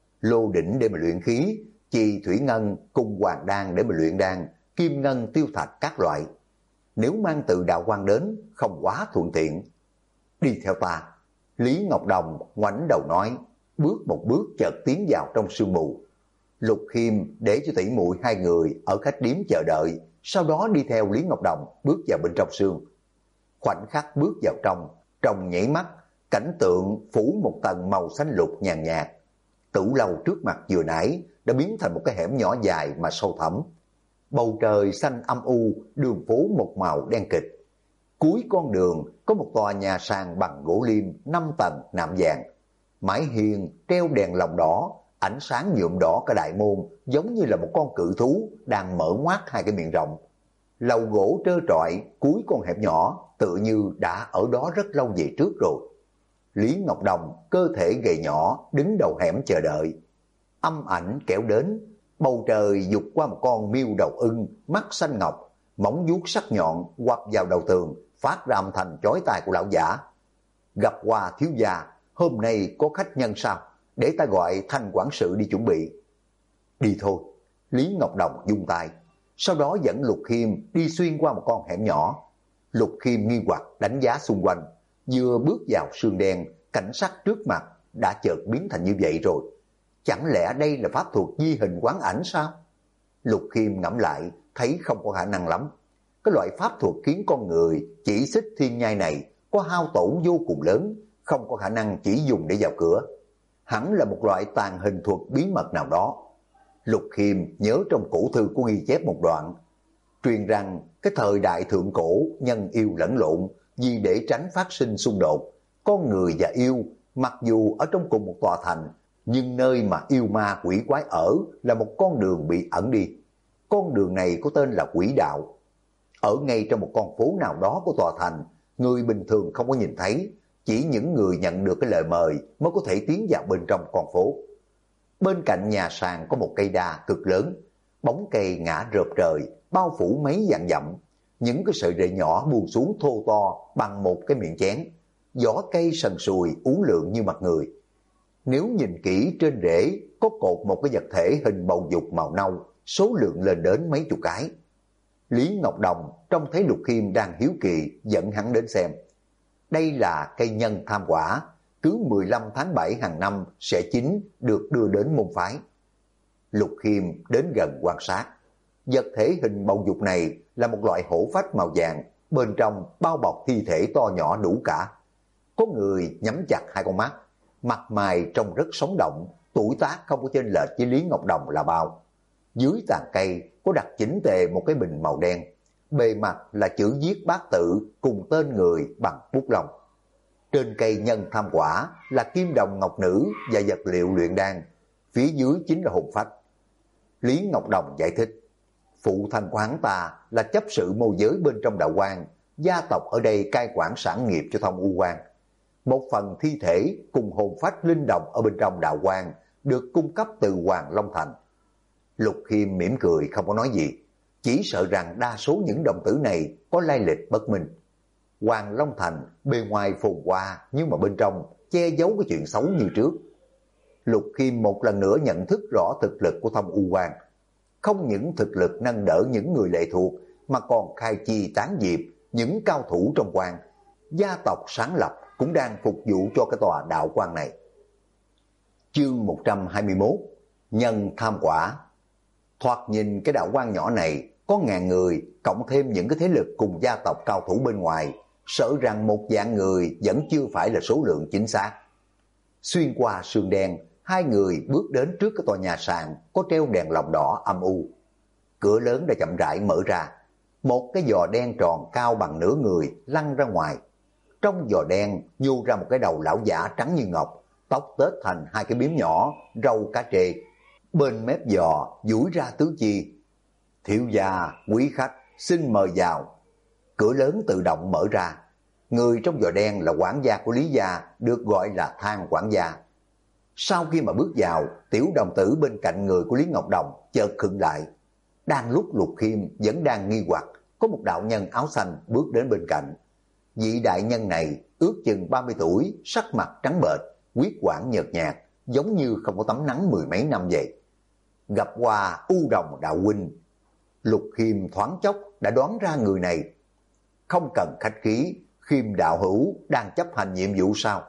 Lô đỉnh để mà luyện khí, chì thủy ngân cùng hoàng đan để mà luyện đan, kim ngân tiêu thạch các loại. Nếu mang từ đạo quan đến không quá thuận tiện. Đi theo ta. Lý Ngọc Đồng ngoảnh đầu nói, bước một bước chợt tiến vào trong sương mù. Lục Khiêm để cho tỷ muội hai người ở khách điếm chờ đợi, sau đó đi theo Lý Ngọc Đồng bước vào bên trong sương. Khoảnh khắc bước vào trong nhảy mắt, cảnh tượng phủ một tầng màu xanh lục nhàn nhạt. Tử lâu trước mặt vừa nãy đã biến thành một cái hẻm nhỏ dài mà sâu thẳm. Bầu trời xanh âm u, đường phố một màu đen kịch. Cuối con đường có một tòa nhà sàn bằng gỗ liêm 5 tầng nạm vàng. Mái hiên treo đèn lồng đỏ, ánh sáng nhuộm đỏ cả đại môn, giống như là một con cự thú đang mở ngoác hai cái miệng rộng. Lầu gỗ trơ trọi cuối con hẻm nhỏ tựa như đã ở đó rất lâu về trước rồi. Lý Ngọc Đồng cơ thể gầy nhỏ đứng đầu hẻm chờ đợi. Âm ảnh kéo đến, bầu trời vụt qua một con miêu đầu ưng, mắt xanh ngọc, móng vuốt sắc nhọn quặp vào đầu tường, phát ra âm thanh chói tai của lão giả. Gặp qua thiếu gia, hôm nay có khách nhân sao? Để ta gọi Thanh quản sự đi chuẩn bị. Đi thôi. Lý Ngọc Đồng vung tay, sau đó dẫn Lục Khiêm đi xuyên qua một con hẻm nhỏ. Lục Khiêm nghi hoặc đánh giá xung quanh, vừa bước vào sương đen, cảnh sắc trước mặt đã chợt biến thành như vậy rồi. Chẳng lẽ đây là pháp thuật di hình quán ảnh sao? Lục Khiêm ngẫm lại, thấy không có khả năng lắm. Cái loại pháp thuật khiến con người chỉ xích thiên nhai này có hao tổn vô cùng lớn, không có khả năng chỉ dùng để vào cửa. Hẳn là một loại tàn hình thuật bí mật nào đó. Lục Khiêm nhớ trong cổ thư có ghi chép một đoạn, truyền rằng cái thời đại thượng cổ nhân yêu lẫn lộn, vì để tránh phát sinh xung đột, con người và yêu mặc dù ở trong cùng một tòa thành, nhưng nơi mà yêu ma quỷ quái ở là một con đường bị ẩn đi. Con đường này có tên là quỷ đạo. Ở ngay trong một con phố nào đó của tòa thành, người bình thường không có nhìn thấy, chỉ những người nhận được cái lời mời mới có thể tiến vào bên trong con phố. Bên cạnh nhà sàn có một cây đa cực lớn, bóng cây ngã rợp trời, bao phủ mấy vạn dặm. Những cái sợi rễ nhỏ buông xuống thô to bằng một cái miệng chén. Vỏ cây sần sùi uốn lượn như mặt người. Nếu nhìn kỹ trên rễ có cột một cái vật thể hình bầu dục màu nâu, số lượng lên đến mấy chục cái. Lý Ngọc Đồng trông thấy Lục Khiêm đang hiếu kỳ dẫn hắn đến xem. Đây là cây nhân tham quả, cứ 15 tháng 7 hàng năm sẽ chín, được đưa đến môn phái. Lục Khiêm đến gần quan sát. Vật thể hình bầu dục này là một loại hổ phách màu vàng, bên trong bao bọc thi thể to nhỏ đủ cả. Có người nhắm chặt hai con mắt, mặt mày trông rất sống động, tuổi tác không có chênh lệch với Lý Ngọc Đồng là bao. Dưới tàn cây có đặt chỉnh tề một cái bình màu đen, bề mặt là chữ viết bát tự cùng tên người bằng bút lông. Trên cây nhân tham quả là kim đồng ngọc nữ và vật liệu luyện đan, phía dưới chính là hồn phách. Lý Ngọc Đồng giải thích, phụ thân của hắn ta là chấp sự môi giới bên trong đạo quan, gia tộc ở đây cai quản sản nghiệp cho Thông U quan. Một phần thi thể cùng hồn phách linh đồng ở bên trong đạo quan được cung cấp từ Hoàng Long Thành. Lục Khiêm mỉm cười không có nói gì, chỉ sợ rằng đa số những đồng tử này có lai lịch bất minh. Hoàng Long Thành bề ngoài phồn hoa nhưng mà bên trong che giấu cái chuyện xấu như trước. Lục Khiêm một lần nữa nhận thức rõ thực lực của Thông U quan. Không những thực lực nâng đỡ những người lệ thuộc mà còn khai chi tán diệp những cao thủ trong quan. Gia tộc sáng lập cũng đang phục vụ cho cái tòa đạo quan này. Chương 121 Nhân tham quả. Thoạt nhìn cái đạo quan nhỏ này có ngàn người, cộng thêm những cái thế lực cùng gia tộc cao thủ bên ngoài, sợ rằng một vạn người vẫn chưa phải là số lượng chính xác. Xuyên qua sương đen, hai người bước đến trước cái tòa nhà sàn có treo đèn lồng đỏ âm u. Cửa lớn đã chậm rãi mở ra, một cái giò đen tròn cao bằng nửa người lăn ra ngoài. Trong giò đen nhô ra một cái đầu lão giả trắng như ngọc, tóc tết thành hai cái bím nhỏ, râu cá trê. Bên mép giò duỗi ra tứ chi. Thiếu gia, quý khách, xin mời vào. Cửa lớn tự động mở ra. Người trong giò đen là quản gia của Lý gia, được gọi là Thang quản gia. Sau khi mà bước vào, tiểu đồng tử bên cạnh người của Lý Ngọc Đồng chợt khựng lại. Đang lúc Lục Khiêm vẫn đang nghi hoặc, có một đạo nhân áo xanh bước đến bên cạnh. Vị đại nhân này ước chừng 30 tuổi, sắc mặt trắng bệch, huyết quản nhợt nhạt, giống như không có tắm nắng mười mấy năm vậy. Gặp qua U Đồng đạo huynh. Lục Khiêm thoáng chốc đã đoán ra người này. Không cần khách khí, Khiêm đạo hữu đang chấp hành nhiệm vụ sao?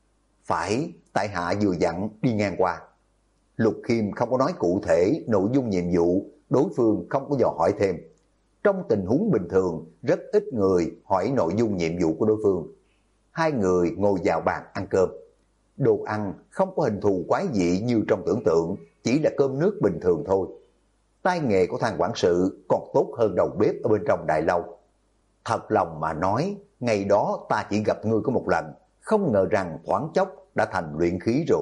Phải, tại hạ vừa dặn đi ngang qua. Lục Khiêm không có nói cụ thể nội dung nhiệm vụ, đối phương không có dò hỏi thêm. Trong tình huống bình thường, rất ít người hỏi nội dung nhiệm vụ của đối phương. Hai người ngồi vào bàn ăn cơm. Đồ ăn không có hình thù quái dị như trong tưởng tượng, chỉ là cơm nước bình thường thôi. Tay nghề của Thang quản sự còn tốt hơn đầu bếp ở bên trong đại lâu. Thật lòng mà nói, ngày đó ta chỉ gặp ngươi có một lần, không ngờ rằng thoáng chốc đã thành luyện khí rồi.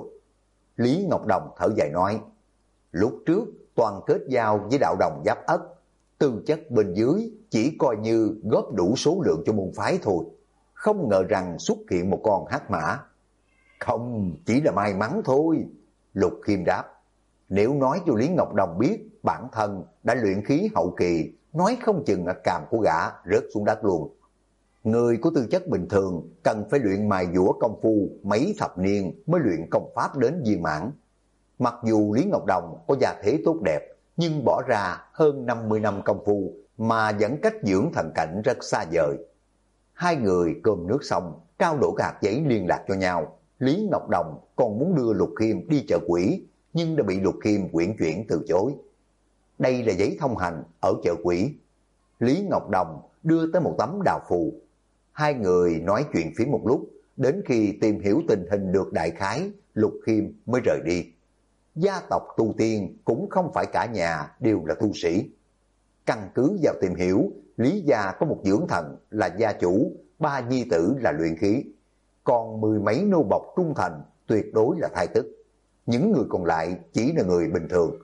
Lý Ngọc Đồng thở dài nói, lúc trước toàn kết giao với đạo đồng Giáp Ất, tư chất bên dưới chỉ coi như góp đủ số lượng cho môn phái thôi. Không ngờ rằng xuất hiện một con hắc mã. Không, chỉ là may mắn thôi. Lục Khiêm đáp, nếu nói cho Lý Ngọc Đồng biết bản thân đã luyện khí hậu kỳ, nói không chừng càm của gã rớt xuống đất luôn. Người có tư chất bình thường cần phải luyện mài dũa công phu mấy thập niên mới luyện công pháp đến viên mãn. Mặc dù Lý Ngọc Đồng có gia thế tốt đẹp, nhưng bỏ ra hơn 50 năm công phu mà vẫn cách dưỡng thần cảnh rất xa vời. Hai người cơm nước xong, trao đổi hạt giấy liên lạc cho nhau. Lý Ngọc Đồng còn muốn đưa Lục Khiêm đi chợ quỷ, nhưng đã bị Lục Khiêm quyển chuyển từ chối. Đây là giấy thông hành ở chợ quỷ. Lý Ngọc Đồng đưa tới một tấm đào phù. Hai người nói chuyện phím một lúc, đến khi tìm hiểu tình hình được đại khái, Lục Khiêm mới rời đi. Gia tộc tu tiên cũng không phải cả nhà đều là tu sĩ. Căn cứ vào tìm hiểu, Lý gia có một dưỡng thần là gia chủ, 3 nhi tử là luyện khí, còn 10 mấy nô bộc trung thành tuyệt đối là thai tức. Những người còn lại chỉ là người bình thường.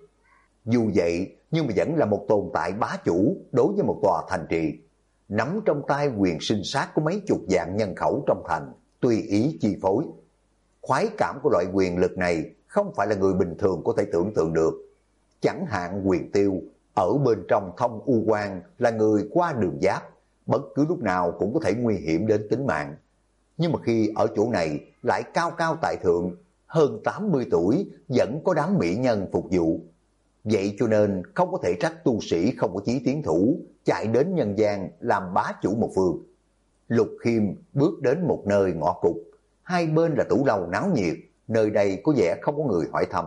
Dù vậy nhưng mà vẫn là một tồn tại bá chủ đối với một tòa thành trì, nắm trong tay quyền sinh sát của mấy chục vạn nhân khẩu trong thành, tùy ý chi phối. Khoái cảm của loại quyền lực này không phải là người bình thường có thể tưởng tượng được. Chẳng hạn Quyền Tiêu ở bên trong Thông U quan là người qua đường giáp, bất cứ lúc nào cũng có thể nguy hiểm đến tính mạng. Nhưng mà khi ở chỗ này lại cao cao tại thượng, hơn 80 tuổi vẫn có đám mỹ nhân phục vụ. Vậy cho nên không có thể trách tu sĩ không có chí tiến thủ chạy đến nhân gian làm bá chủ một phương. Lục Khiêm bước đến một nơi ngõ cụt, hai bên là tủ lầu náo nhiệt, nơi đây có vẻ không có người hỏi thăm.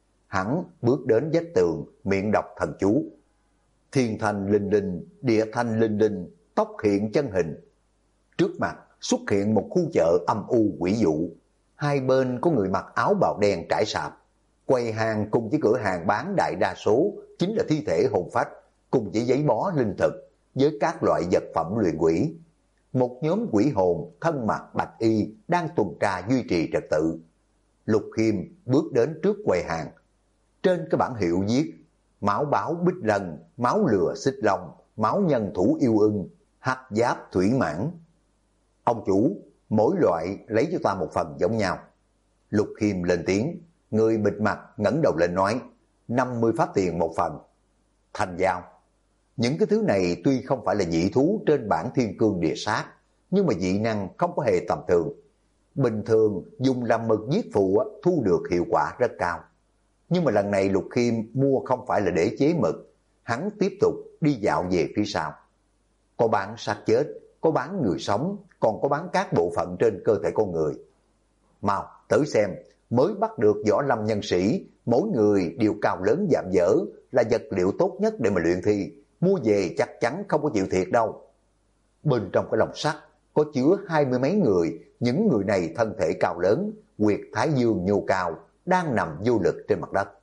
Hắn bước đến vách tường, miệng đọc thần chú. Thiên thanh linh linh, địa thanh linh linh, tóc hiện chân hình. Trước mặt xuất hiện một khu chợ âm u quỷ dụ. Hai bên có người mặc áo bào đen trải sạp. Quầy hàng cùng với cửa hàng bán đại đa số chính là thi thể hồn phách, cùng với giấy bó linh thực, với các loại vật phẩm luyện quỷ. Một nhóm quỷ hồn thân mặc bạch y đang tuần tra duy trì trật tự. Lục Khiêm bước đến trước quầy hàng. Trên cái bảng hiệu viết máu báo bích lân, máu lừa xích long, máu nhân thủ yêu ưng, hắc giáp thủy mãn. Ông chủ, mỗi loại lấy cho ta một phần giống nhau. Lục Khiêm lên tiếng, người bịt mặt ngẩng đầu lên nói, 50 pháp tiền một phần. Thành giao. Những cái thứ này tuy không phải là dị thú trên bản thiên cương địa sát, nhưng mà dị năng không có hề tầm thường. Bình thường dùng làm mực giết phụ thu được hiệu quả rất cao. Nhưng mà lần này Lục Khiêm mua không phải là để chế mực, hắn tiếp tục đi dạo về phía sau. Có bán xác chết, có bán người sống, còn có bán các bộ phận trên cơ thể con người. Mau, tới xem, mới bắt được võ lâm nhân sĩ, mỗi người đều cao lớn dạm dở, là vật liệu tốt nhất để mà luyện thi, mua về chắc chắn không có chịu thiệt đâu. Bên trong cái lồng sắt có chứa 20 mấy người, những người này thân thể cao lớn, huyệt thái dương nhô cao, đang nằm vô lực trên mặt đất.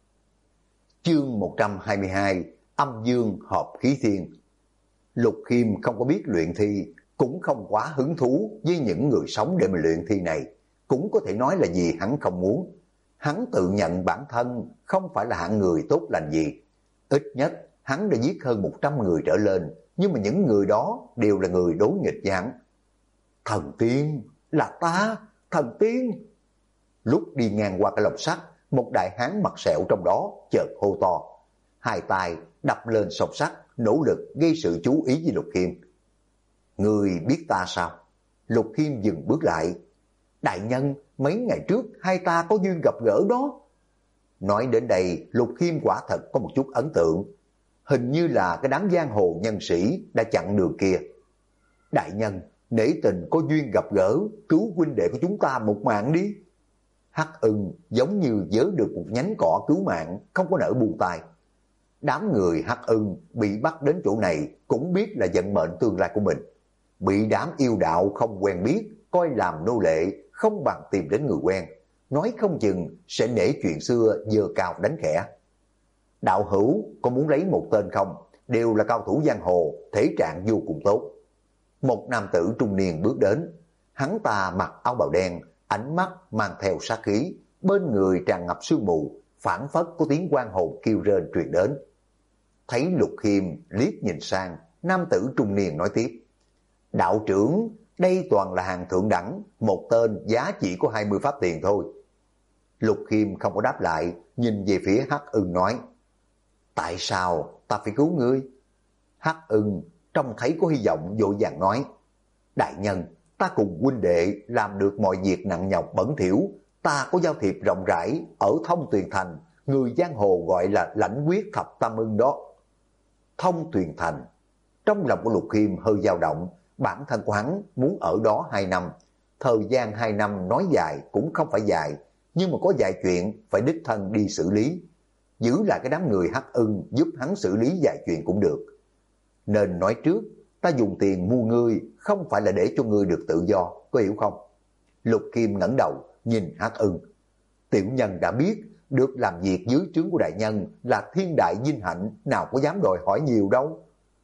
Chương 122, âm dương hợp khí thiên. Lục Khiêm không có biết luyện thi, cũng không quá hứng thú với những người sống để mà luyện thi này, cũng có thể nói là vì hắn không muốn. Hắn tự nhận bản thân không phải là hạng người tốt lành gì. Ít nhất hắn đã giết hơn 100 người trở lên, nhưng mà những người đó đều là người đối nghịch với hắn. Thần tiên, là ta, thần tiên. Lúc đi ngang qua cái lồng sắt, một đại hán mặt sẹo trong đó chợt hô to. Hai tay đập lên song sắt, nỗ lực gây sự chú ý với Lục Khiêm. Người biết ta sao? Lục Khiêm dừng bước lại. Đại nhân, mấy ngày trước hai ta có duyên gặp gỡ đó. Nói đến đây, Lục Khiêm quả thật có một chút ấn tượng. Hình như là cái đám giang hồ nhân sĩ đã chặn đường kia. Đại nhân, nể tình có duyên gặp gỡ, cứu huynh đệ của chúng ta một mạng đi. Hắc Ưng giống như vớ được một nhánh cỏ cứu mạng, không có nỡ buông tay. Đám người Hắc Ưng bị bắt đến chỗ này cũng biết là vận mệnh tương lai của mình. Bị đám yêu đạo không quen biết, coi làm nô lệ, không bằng tìm đến người quen. Nói không chừng sẽ nể chuyện xưa giơ cao đánh khẽ. Đạo hữu có muốn lấy một tên không? Đều là cao thủ giang hồ, thể trạng vô cùng tốt. Một nam tử trung niên bước đến. Hắn ta mặc áo bào đen, ánh mắt mang theo sát khí, bên người tràn ngập sương mù, phảng phất có tiếng oan hồn kêu rên truyền đến. Thấy Lục Khiêm liếc nhìn sang, nam tử trung niên nói tiếp. Đạo trưởng, đây toàn là hàng thượng đẳng, một tên giá chỉ có 20 pháp tiền thôi. Lục Khiêm không có đáp lại, nhìn về phía Hắc Ưng nói. Tại sao ta phải cứu ngươi? Hắc Ưng trông thấy có hy vọng vội vàng nói. Đại nhân, ta cùng huynh đệ làm được mọi việc nặng nhọc bẩn thỉu, ta có giao thiệp rộng rãi ở Thông Tuyền Thành, người giang hồ gọi là lãnh quyết thập tam ưng đó. Thông Tuyền Thành. Trong lòng của Lục Khiêm hơi dao động, bản thân của hắn muốn ở đó 2 năm. Thời gian 2 năm nói dài cũng không phải dài, nhưng mà có vài chuyện phải đích thân đi xử lý. Giữ lại cái đám người Hắc Ưng giúp hắn xử lý vài chuyện cũng được. Nên nói trước, ta dùng tiền mua ngươi không phải là để cho ngươi được tự do, có hiểu không? Lục Khiêm ngẩng đầu nhìn Hắc Ưng. Tiểu nhân đã biết, được làm việc dưới trướng của đại nhân là thiên đại vinh hạnh, nào có dám đòi hỏi nhiều đâu.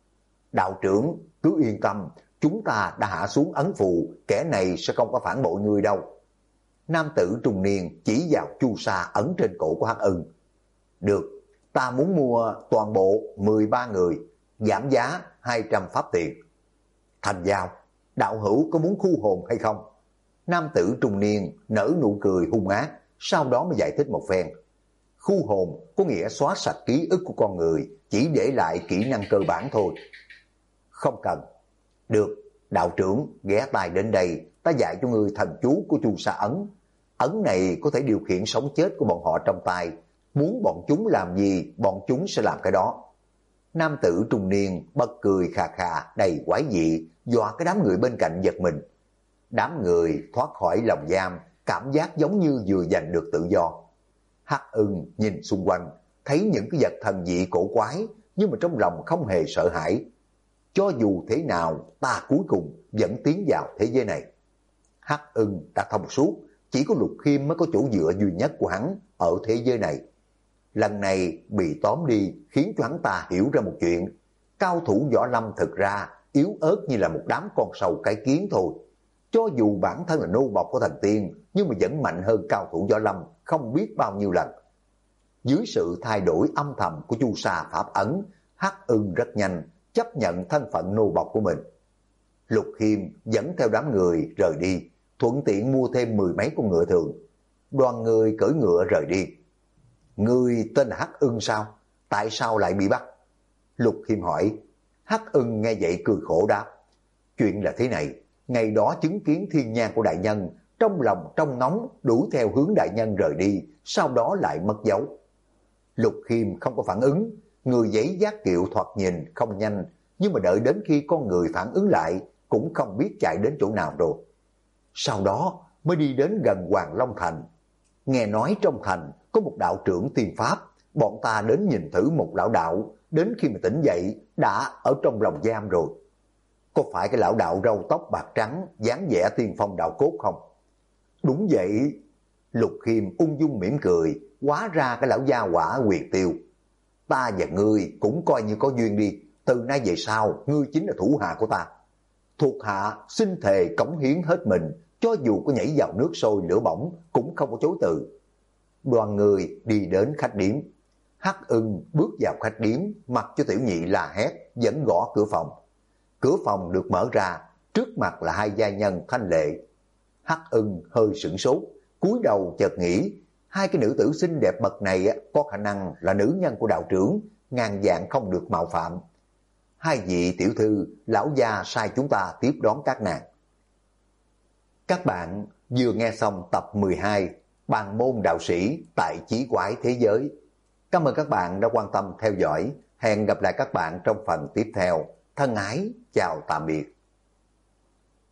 Đạo trưởng, cứ yên tâm, chúng ta đã hạ xuống ấn phù, kẻ này sẽ không có phản bội người đâu. Nam tử trung niên chỉ vào chu sa ấn trên cổ của Hắc Ưng. Được, ta muốn mua toàn bộ 13 người, giảm giá 200 pháp tiền. Thành giao, đạo hữu có muốn khu hồn hay không? Nam tử trung niên nở nụ cười hung ác, sau đó mới giải thích một phen. Khu hồn có nghĩa xóa sạch ký ức của con người, chỉ để lại kỹ năng cơ bản thôi. Không cần. Được, đạo trưởng ghé tay đến đây, ta dạy cho ngươi thần chú của chu sa ấn. Ấn này có thể điều khiển sống chết của bọn họ trong tay, muốn bọn chúng làm gì, bọn chúng sẽ làm cái đó. Nam tử trung niên bật cười khà khà đầy quái dị, dọa cái đám người bên cạnh giật mình. Đám người thoát khỏi lòng giam, cảm giác giống như vừa giành được tự do. Hắc Ưng nhìn xung quanh, thấy những cái vật thần dị cổ quái, nhưng mà trong lòng không hề sợ hãi. Cho dù thế nào, ta cuối cùng vẫn tiến vào thế giới này. Hắc Ưng đã thông suốt, chỉ có Lục Khiêm mới có chỗ dựa duy nhất của hắn ở thế giới này. Lần này bị tóm đi khiến cho hắn ta hiểu ra một chuyện. Cao thủ võ lâm thực ra yếu ớt như là một đám con sâu cái kiến thôi. Cho dù bản thân là nô bộc của thần tiên, nhưng mà vẫn mạnh hơn cao thủ võ lâm không biết bao nhiêu lần. Dưới sự thay đổi âm thầm của chu sa pháp ấn, Hắc Ưng rất nhanh chấp nhận thân phận nô bộc của mình. Lục Khiêm dẫn theo đám người rời đi, thuận tiện mua thêm 10 mấy con ngựa thường. Đoàn người cưỡi ngựa rời đi. Người tên là Hắc Ưng sao? Tại sao lại bị bắt? Lục Khiêm hỏi. Hắc Ưng nghe vậy cười khổ đáp. Chuyện là thế này, ngày đó chứng kiến thiên nhang của đại nhân, trong lòng trong nóng đuổi theo hướng đại nhân rời đi, sau đó lại mất dấu. Lục Khiêm không có phản ứng, người giấy giác kiệu thoạt nhìn không nhanh, nhưng mà đợi đến khi con người phản ứng lại, cũng không biết chạy đến chỗ nào rồi. Sau đó mới đi đến gần Hoàng Long Thành. Nghe nói trong thành có một đạo trưởng tiên pháp, bọn ta đến nhìn thử một lão đạo, đến khi mà tỉnh dậy đã ở trong lòng giam rồi. Có phải cái lão đạo râu tóc bạc trắng, dáng vẻ tiên phong đạo cốt không? Đúng vậy. Lục Khiêm ung dung mỉm cười, hóa ra cái lão gia quả Nguyệt Tiêu. Ta và ngươi cũng coi như có duyên đi, từ nay về sau ngươi chính là thủ hạ của ta. Thuộc hạ xin thề cống hiến hết mình, cho dù có nhảy vào nước sôi lửa bỏng cũng không có chối từ. Đoàn người đi đến khách điếm. Hắc Ưng bước vào khách điếm, mặc cho tiểu nhị la hét, dẫn gõ cửa phòng. Cửa phòng được mở ra, trước mặt là hai gia nhân thanh lệ. Hắc Ưng hơi sửng sốt, cúi đầu chợt nghĩ, hai cái nữ tử xinh đẹp bậc này có khả năng là nữ nhân của đạo trưởng, ngàn vạn không được mạo phạm. Hai vị tiểu thư, lão gia sai chúng ta tiếp đón các nàng. Các bạn vừa nghe xong tập 12 Bàn môn đạo sĩ tại Chí Quái Thế Giới. Cảm ơn các bạn đã quan tâm theo dõi. Hẹn gặp lại các bạn trong phần tiếp theo. Thân ái, chào tạm biệt.